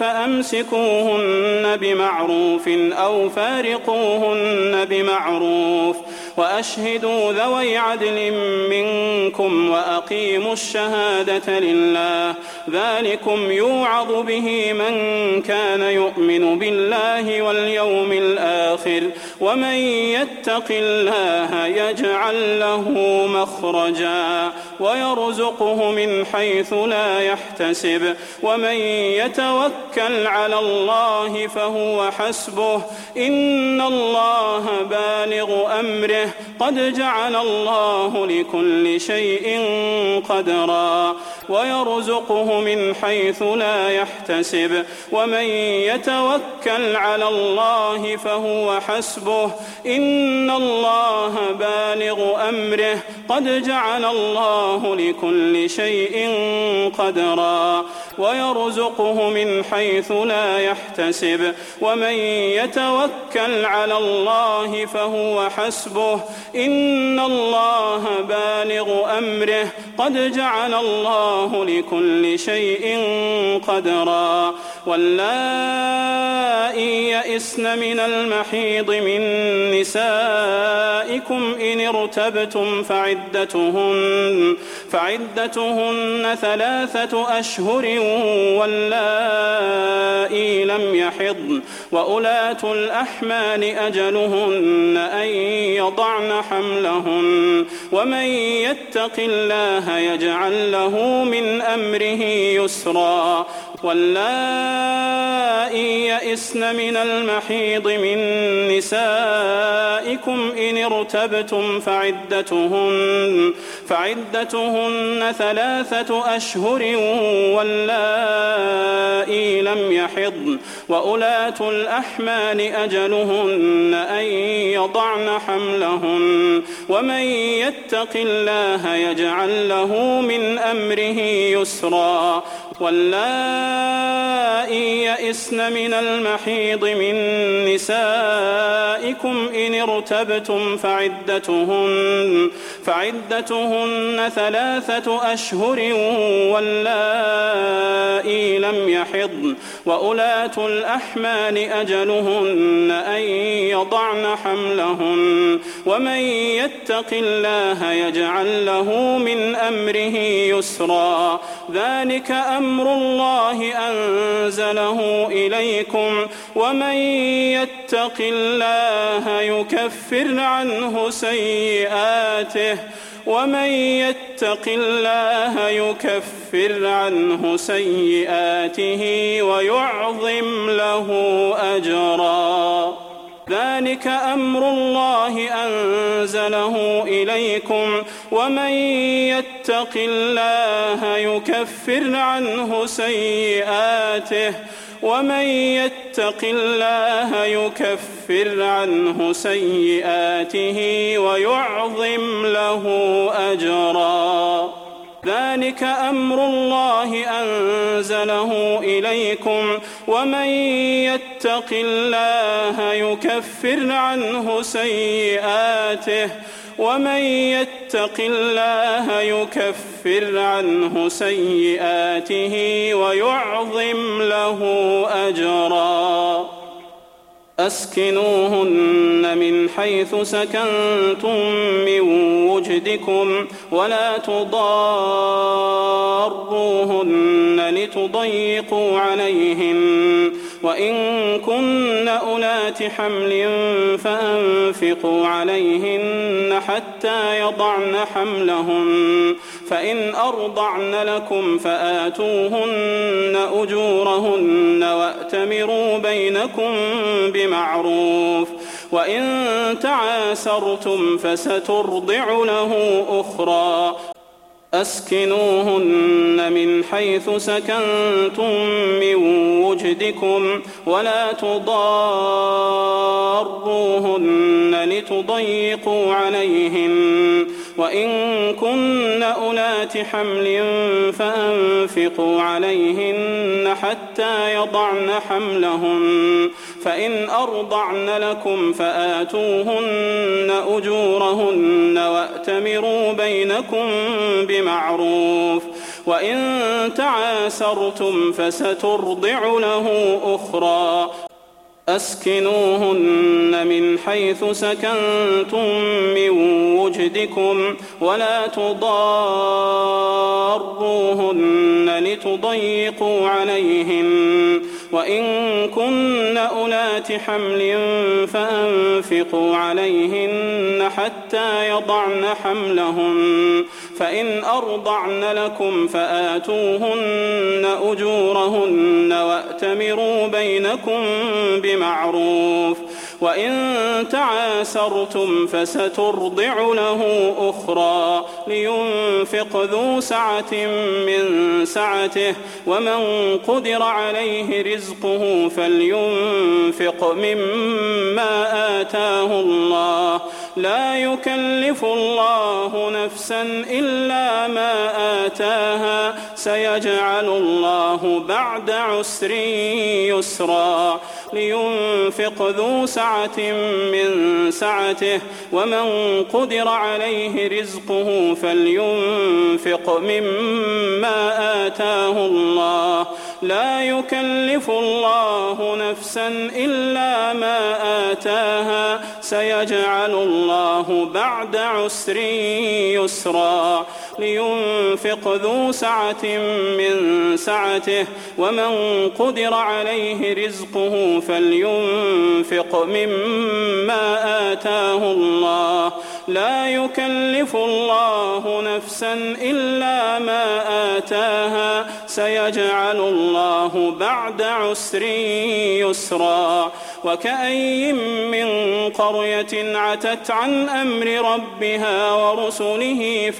فأمسكوهن بمعروف أو فارقوهن بمعروف وأشهدوا ذوي عدل منكم وأقيموا الشهادة لله ذلكم يوعظ به من كان يؤمن بالله واليوم الآخر ومن يتق الله يجعل له مخرجا ويرزقه من حيث لا يحتسب ومن يتوكل على الله فهو حسبه إن الله بالغ أمره قد جعل الله لكل شيء قدرا ويرزقه من حيث لا يحتسب ومن يتوكل على الله فهو حسبه إن الله بالغ أمره قد جعل الله لكل شيء قدرا ويرزقه من حيث لا يحتسب ومن يتوكل على الله فهو حسبه إن الله بالغ أمره قد جعل الله لكل شيء قدرا واللائي يئسن من المحيض من نسائكم إن ارتبتم فعدتهن 3 أشهر واللائي لم يحضن وأولاة الأحمال أجلهن أن يضعن حملهن ومن يتق الله يجعل له من أمره يسرا واللائي يئسن من المحيض من نسائكم إن ارتبتم فعدتهن 3 أشهر واللائي لم يحضن وأولاة الأحمال أجلهن أن يضعن حملهن ومن يتق الله يجعل له من أمره يسرا واللائي يئسن من المحيض من نسائكم إن ارتبتم فعدتهن 3 أشهر واللائي لم يحضن وأولاة الأحمال أجلهن أن يضعن حملهن ومن يتق الله يجعل له من أمره يسرا ذلك أمر الله أنزله إليكم ومن يتق الله يكفر عنه سيئاته ويعظم له أجرا ذلك أمر الله أنزله إليكم ومن يتق الله يكفر عنه سيئاته ويعظم له أجرا ذلك أمر الله أنزله إليكم ومن يتق الله يكفر عنه سيئاته ويعظم له أجرا أسكنوهن من حيث سكنتم من وجدكم ولا تضاروهن لتضيقوا عليهن وإن كن أولات حمل فأنفقوا عليهن حتى يضعن حملهن فإن أرضعن لكم فآتوهن أجورهن وأتمروا بينكم بمعروف وإن تعاسرتم فسترضع له أخرى أسكنوهن من حيث سكنتم من وجدكم ولا تضاروهن لتضيقوا عليهن وإن كن أولات حمل فأنفقوا عليهن حتى يضعن حملهن فإن أرضعن لكم فآتوهن أجورهن وأتمروا بينكم بمعروف وإن تعاسرتم فسترضع له أخرى أسكنوهن من حيث سكنتم من وجدكم ولا تضاروهن لتضيقوا عليهن وإن كن أولات حمل فأنفقوا عليهن حتى يضعن حملهن فإن أرضعن لكم فآتوهن أجورهن وأتمروا بينكم بمعروف وإن تعاسرتم فسترضع له أخرى لينفق ذو سعة من سعته ومن قدر عليه رزقه فلينفق مما آتاه الله لا يكلف الله نفسا إلا ما آتاها سيجعل الله بعد عسر يسرا لينفق ذو سعة من سعته ومن قدر عليه رزقه فلينفق مما آتاه الله لا يكلف الله نفسا إلا ما آتاها سيجعل الله بعد عسر يسرا لينفق ذو سعة من سعته ومن قدر عليه رزقه فلينفق مما آتاه الله لا يكلف الله نفسا إلا ما آتاها سيجعل الله بعد عسر يسرا وكأي من قرية عتت عن أمر ربها ورسله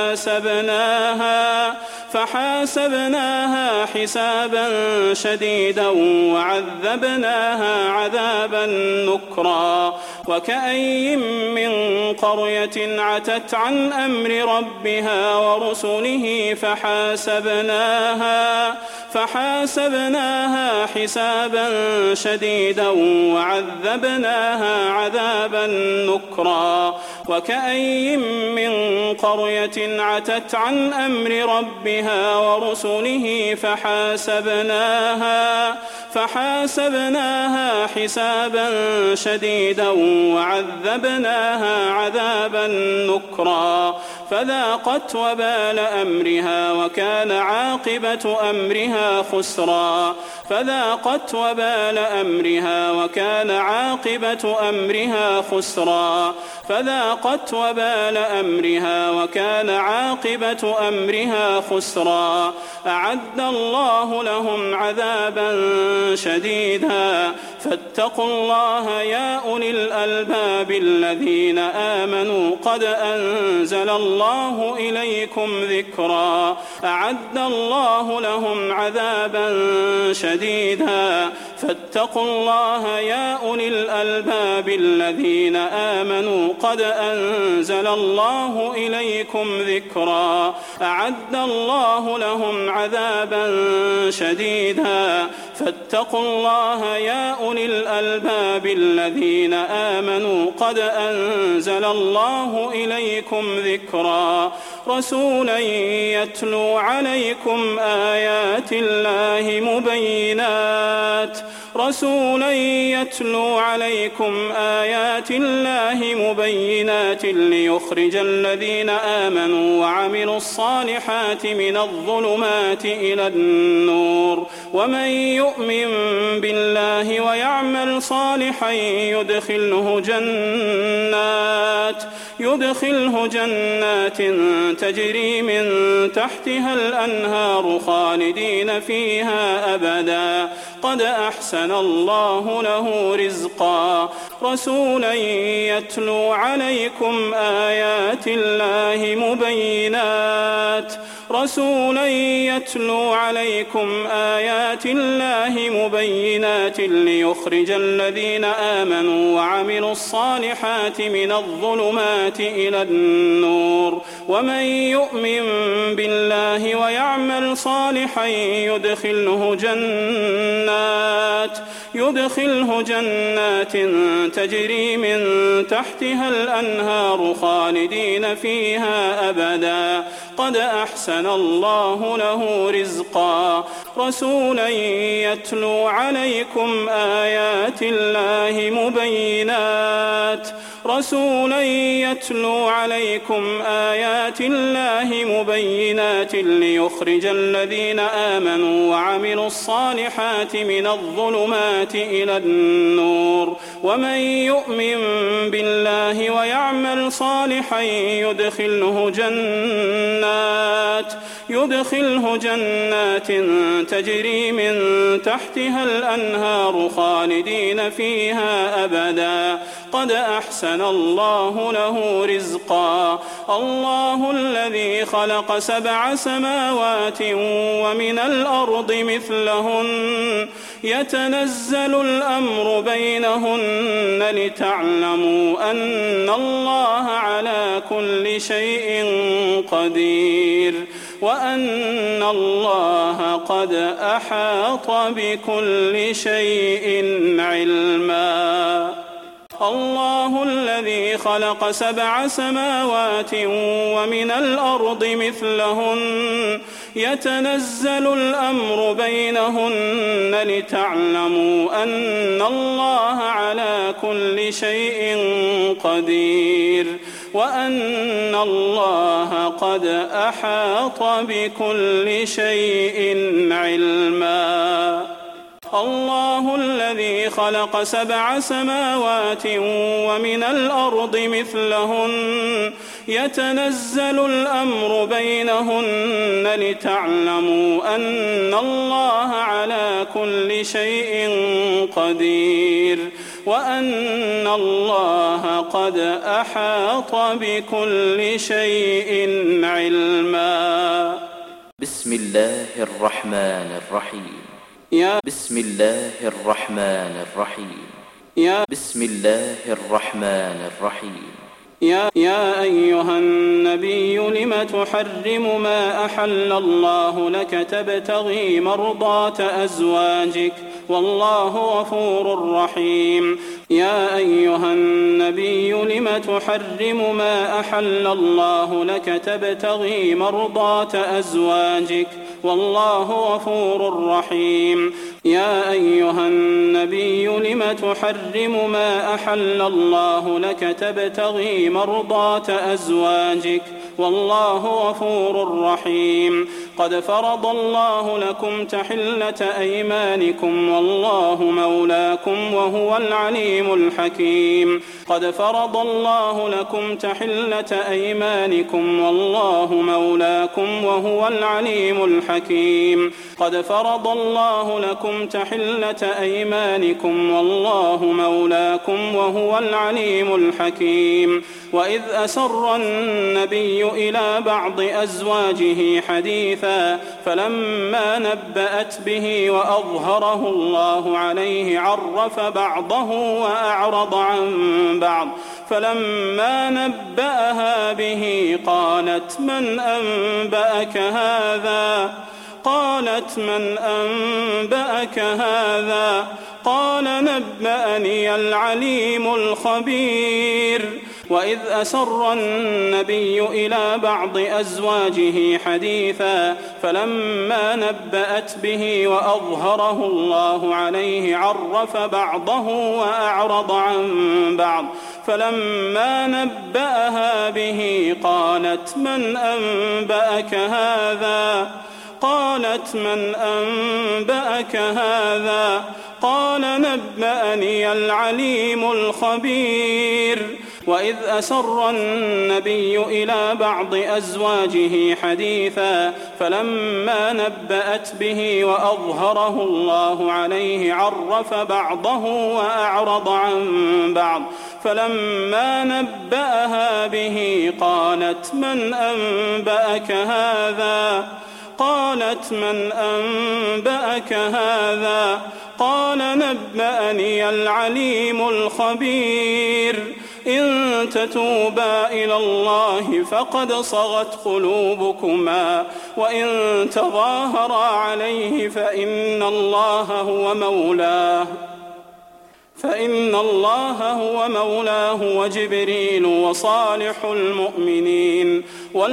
فحاسبناها حسابا شديدا وعذبناها عذابا نكرا وكأي من قرية عتت عن أمر ربها ورسله فحاسبناها حسابا شديدا وعذبناها عذابا نكرا وكأي من قرية عتت عن أمر ربها ورسله فحاسبناها حسابا شديدا وعذبناها عذابا نكرا فذاقت وبال أمرها وكان عاقبة أمرها خسرا فذاقت وبال أمرها وكان عاقبة أمرها خسرا فذاقت وبال أمرها وكان عاقبة أمرها خسرا أعد الله لهم عذابا شديدا فاتقوا الله يا أولي الألباب الذين آمنوا قد أنزل الله إليكم ذكرا أعد الله لهم عذابا شديدا فاتقوا الله يا أولي الألباب الذين آمنوا قد أنزل الله إليكم ذكرا أعد الله لهم عذابا شديدا فاتقوا الله يا أولي الألباب الذين آمنوا قد أنزل الله إليكم ذكرا رسولا يتلو عليكم آيات الله مبينات ليخرج الذين آمنوا وعملوا الصالحات من الظلمات إلى النور ومن يؤمن بالله ويعمل صالحا يدخله جنات تجري من تحتها الأنهار خالدين فيها أبدا قد أحسن الله له رزقا رسولا يتلو عليكم آيات الله مبينات ليخرج الذين آمنوا وعملوا الصالحات من الظلمات إلى النور ومن يؤمن بالله ويعمل صالحا يدخله جنات تجري من تحتها الأنهار خالدين فيها أبدا قد أحسن أحسن الله له رزقا رسولا يتلو عليكم آيات الله مبينات ليخرج الذين آمنوا وعملوا الصالحات من الظلمات إلى النور ومن يؤمن بالله ويعمل صالحا يدخله جنات تجري من تحتها الأنهار خالدين فيها أبدا قد أحسن الله له رزقا الله الذي خلق 7 سماوات ومن الأرض مثلهن يتنزل الأمر بينهن لتعلموا أن الله على كل شيء قدير وأن الله قد أحاط بكل شيء علما الله الذي خلق 7 سماوات ومن الأرض مثلهن يتنزل الأمر بينهن لتعلموا أن الله على كل شيء قدير وأن الله قد أحاط بكل شيء علما الله الذي خلق 7 سماوات ومن الأرض مثلهن يتنزل الأمر بينهن لتعلموا أن الله على كل شيء قدير وأن الله قد أحاط بكل شيء علما بسم الله الرحمن الرحيم بسم الله الرحمن الرحيم بسم الله الرحمن الرحيم يا أيها النبي لم تحرم ما أحل الله لك تبتغي مرضات أزواجك والله غفور رحيم يا أيها النبي لم تحرم ما أحل الله لك تبتغي مرضات أزواجك والله غفور رحيم يا أيها النبي لم تحرم ما أحل الله لك تبتغي مرضات أزواجك والله غفور رحيم قد فرض الله لكم تحلة أيمانكم والله مولاكم وهو العليم الحكيم قد فرض الله لكم تحلة أيمانكم والله مولاكم وهو العليم الحكيم قد فرض الله لكم تحلة أيمانكم والله مولاكم وهو العليم الحكيم وإذ أسر النبي إلى بعض أزواجه حديثا فلما نبأت به وأظهره الله عليه عرف بعضه وأعرض عن بعض فلما نبأها به قالت من أنبأك هذا قال نبأني العليم الخبير وإذ أسر النبي إلى بعض أزواجه حديثا فلما نبأت به وأظهره الله عليه عرف بعضه وأعرض عن بعض فلما نبأها به قالت من أنبأك هذا قال نبأني العليم الخبير وإذ أسر النبي إلى بعض أزواجه حديثا فلما نبأت به وأظهره الله عليه عرف بعضه وأعرض عن بعض فلما نبأها به قالت من أنبأك هذا قال نبأني العليم الخبير إن تتوبا إلى الله فقد صغت قلوبكما وإن تظاهرا عليه فإن الله هو مولاه فإن الله هو مولاه وجبريل وصالح المؤمنين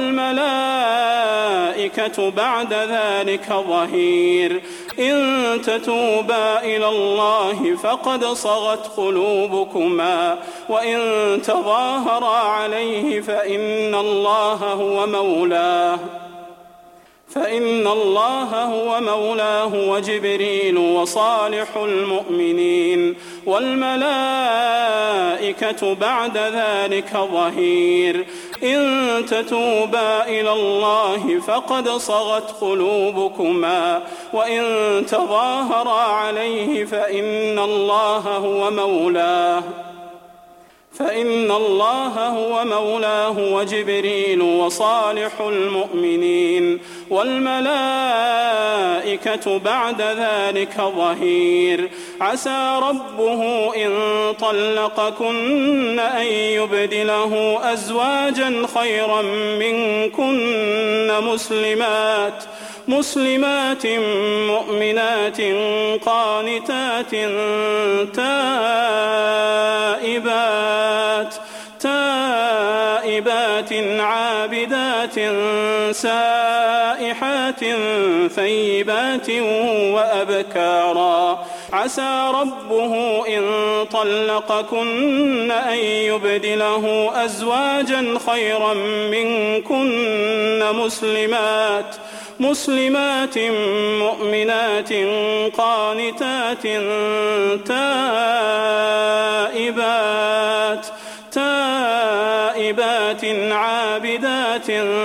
والملائكة بعد ذلك ظهير. إن تتوبا إلى الله فقد صغت قلوبكما وإن تظاهرا عليه فإن الله هو مولاه وجبريل وصالح المؤمنين والملائكة بعد ذلك ظهير. إن تتوبا إلى الله فقد صغت قلوبكما وإن تظاهرا عليه فإن الله هو مولاه وجبريل وصالح المؤمنين والملائكة بعد ذلك ظهير. عسى ربه إن طلقكن أن يبدله أزواجا خيرا منكن مسلمات مؤمنات قانتات تائبات عابدات سائحات ثيبات وأبكارا. عسى ربه إن طلقكن أن يبدله أزواجا خيرا منكن مسلمات مؤمنات قانتات تائبات عابدات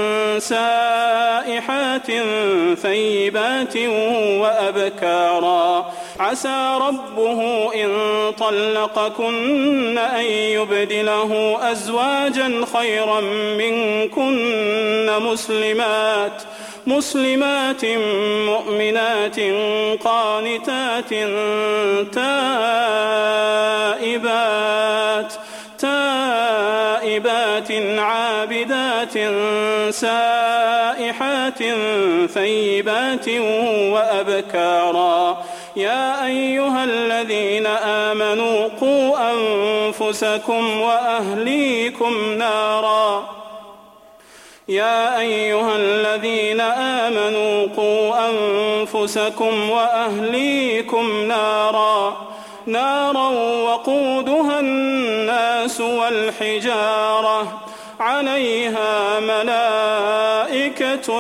سائحات ثيبات وأبكارا. عسى ربه إن طلقكن أن يبدله أزواجا خيرا منكن مسلمات مؤمنات قانتات تائبات عابدات سائحات ثيبات وأبكارا. يا أيها الذين آمنوا قوا أنفسكم وأهليكم نارا وقودها الناس والحجارة عليها ملائكة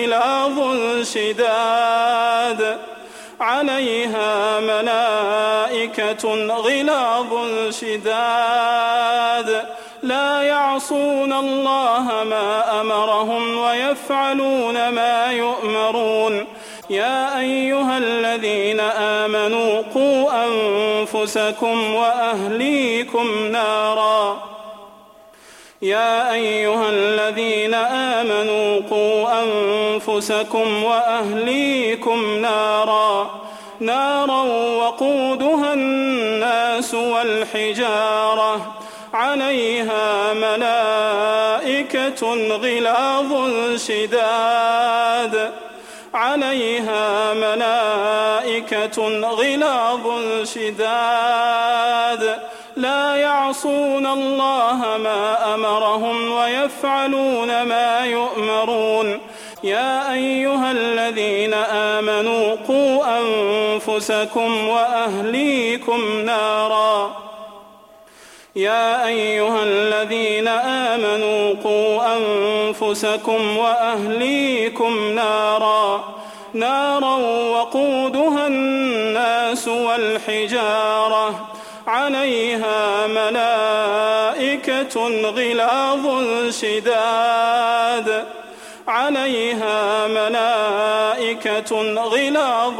غلاظ شداد لا يعصون الله ما أمرهم ويفعلون ما يؤمرون. يا أيها الذين آمنوا قوا أنفسكم وأهليكم نارا وقودها الناس والحجارة عليها ملائكة غلاظ شداد لا يعصون الله ما أمرهم ويفعلون ما يؤمرون. يا أيها الذين آمنوا قوا أنفسكم وأهليكم نارا وقودها الناس والحجارة عليها ملائكة غلاظ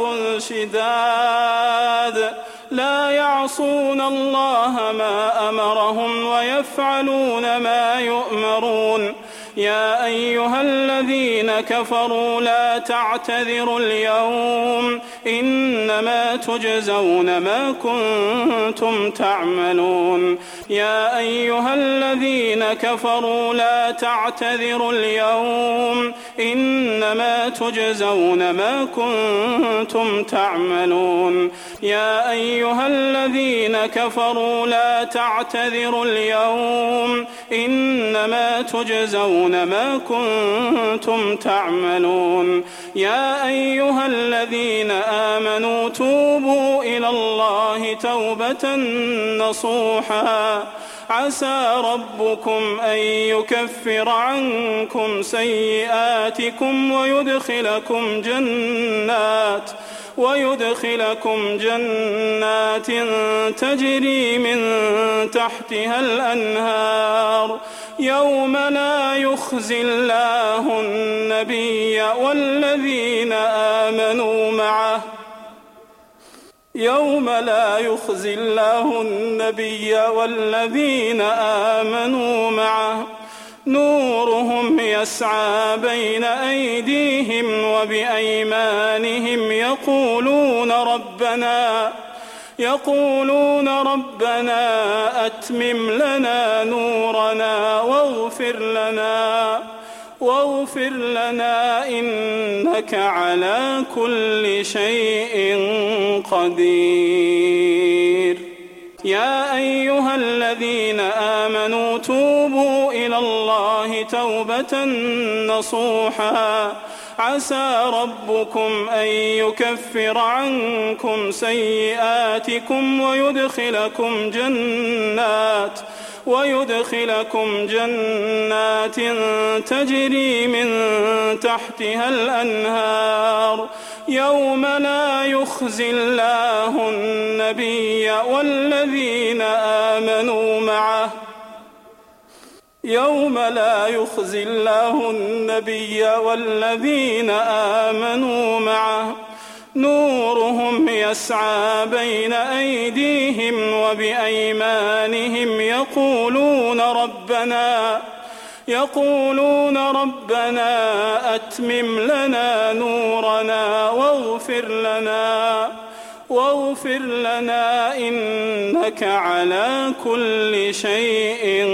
شداد لا يعصون الله ما أمرهم ويفعلون ما يؤمرون. يا أيها الذين كفروا لا تعتذروا اليوم إنما تجزون ما كنتم تعملون. يا أيها الذين كفروا لا تعتذروا اليوم إنما إنما تجزون ما كنتم تعملون. يا أيها الذين كفروا لا تعتذروا اليوم إنما تجزون ما كنتم تعملون. يا أيها الذين آمنوا توبوا إلى الله توبة نصوحا عسى ربكم أن يكفر عنكم سيئاتكم ويدخلكم جنات تجري من تحتها الأنهار يوم لا يخزي الله النبي والذين آمنوا معه نورهم يسعى بين أيديهم وبأيمانهم يقولون ربنا أتمم لنا نورنا واغفر لنا إنك على كل شيء قدير. يا أيها الذين آمنوا توبوا إلى الله توبة نصوحا عسى ربكم أن يكفر عنكم سيئاتكم ويدخلكم جنات تجري من تحتها الأنهار يوم لا يخزي الله النبي والذين آمنوا معه نورهم يسعى بين أيديهم وبأيمانهم يقولون ربنا أتمم لنا نورنا واغفر لنا إنك على كل شيء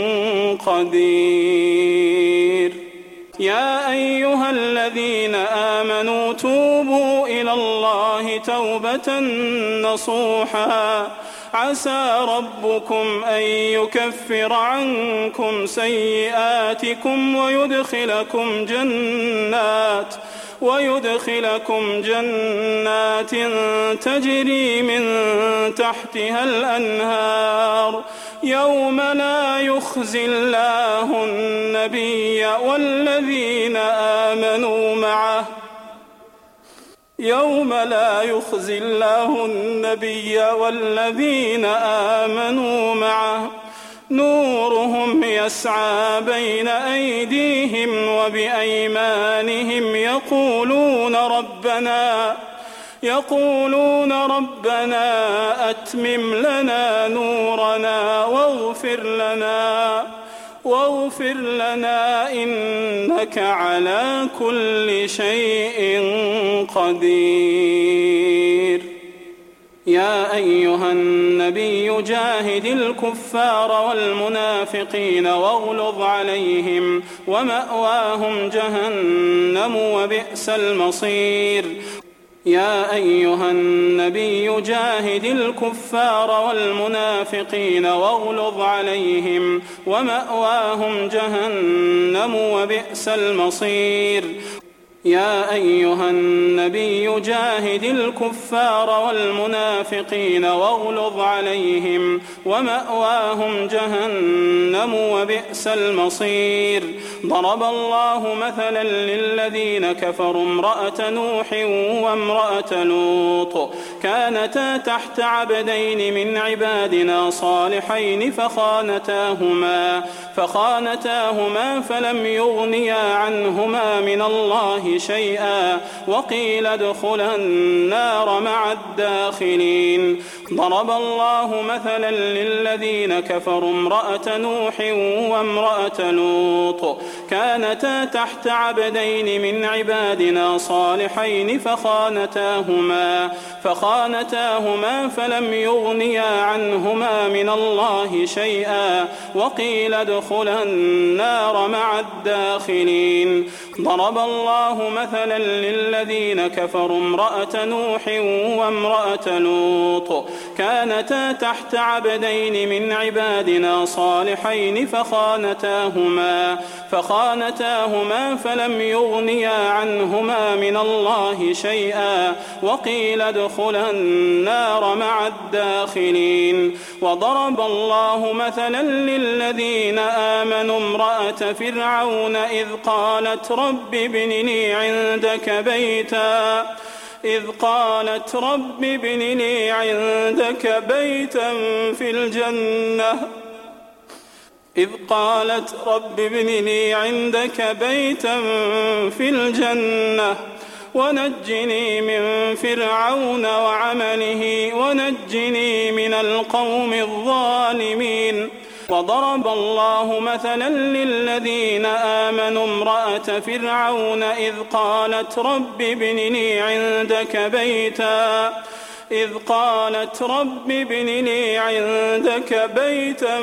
قدير. يا أيها الذين آمنوا توبوا إلى الله توبة نصوحا عسى ربكم أن يكفر عنكم سيئاتكم ويدخلكم جنات تجري من تحتها الأنهار يوم لا يخزي الله النبي والذين آمنوا معه نورهم يسعى بين أيديهم وبأيمانهم يقولون ربنا أتمم لنا نورنا واغفر لنا إنك على كل شيء قدير. يا أيها النبي جاهد الكفار والمنافقين واغلظ عليهم ومأواهم جهنم وبئس المصير. يا أيها النبي جاهد الكفار والمنافقين واغلظ عليهم ومأواهم جهنم وبئس المصير. يا أيها النبي جاهد الكفار والمنافقين واغلظ عليهم ومأواهم جهنم وبئس المصير. ضرب الله مثلا للذين كفروا امرأة نوح وامرأة لوط كانتا تحت عبدين من عبادنا صالحين فخانتاهما فلم يغنيا عنهما من الله شيئا وقيل ادخلا النار مع الداخلين. ضرب الله مثلا للذين كفروا امرأة نوح وامرأة لوط كانتا تحت عبدين من عبادنا صالحين فخانتاهما فلم يغنيا عنهما من الله شيئا وقيل ادخلا النار مع الداخلين. ضرب الله مثلا للذين كفروا امرأة نوح وامرأة لوط كانتا تحت عبدين من عبادنا صالحين فخانتاهما فلم يغنيا عنهما من الله شيئا وقيل ادخلا النار مع الداخلين. وضرب الله مثلا للذين آمنوا امرأة فرعون إذ قالت رب ابن لي عندك بيتا في الجنة ونجني من فرعون وعمله ونجني من القوم الظالمين. وضرب الله مثلا للذين آمنوا امرأة فرعون إذ قالت رب ابن لي عندك بيتا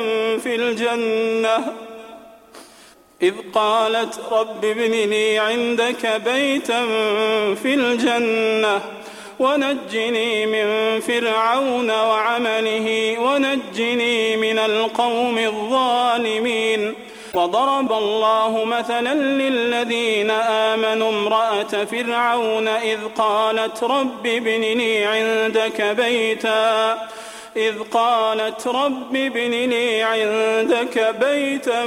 في الجنة ونجني من فرعون وعمله ونجني من القوم الظالمين. وضرب الله مثلا للذين آمنوا امرأة فرعون إذ قالت رب ابن لي عندك بيتا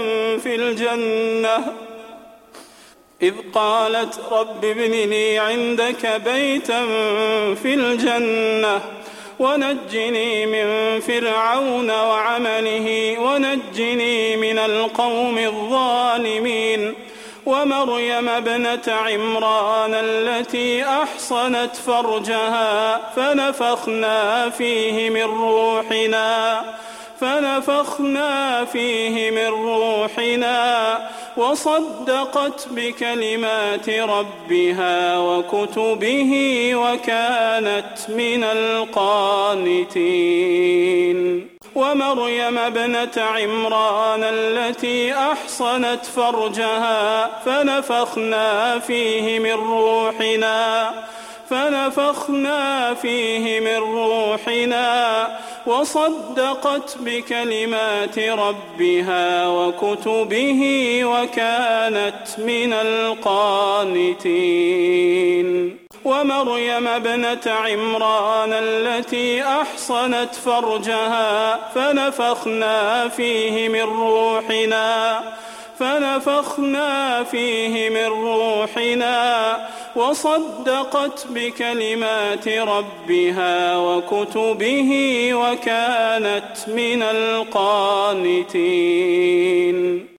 في الجنة ونجني من فرعون وعمله ونجني من القوم الظالمين. ومريم ابنة عمران التي أحصنت فرجها فنفخنا فيه من روحنا وصدقت بكلمات ربها وكتبه وكانت من القانتين. ومريم ابنة عمران التي أحصنت فرجها فنفخنا فيه من روحنا وصدقت بكلمات ربها وكتبه وكانت من القانتين. ومريم ابنة عمران التي أحصنت فرجها فنفخنا فيه من روحنا وصدقت بكلمات ربها وكتبه وكانت من القانتين.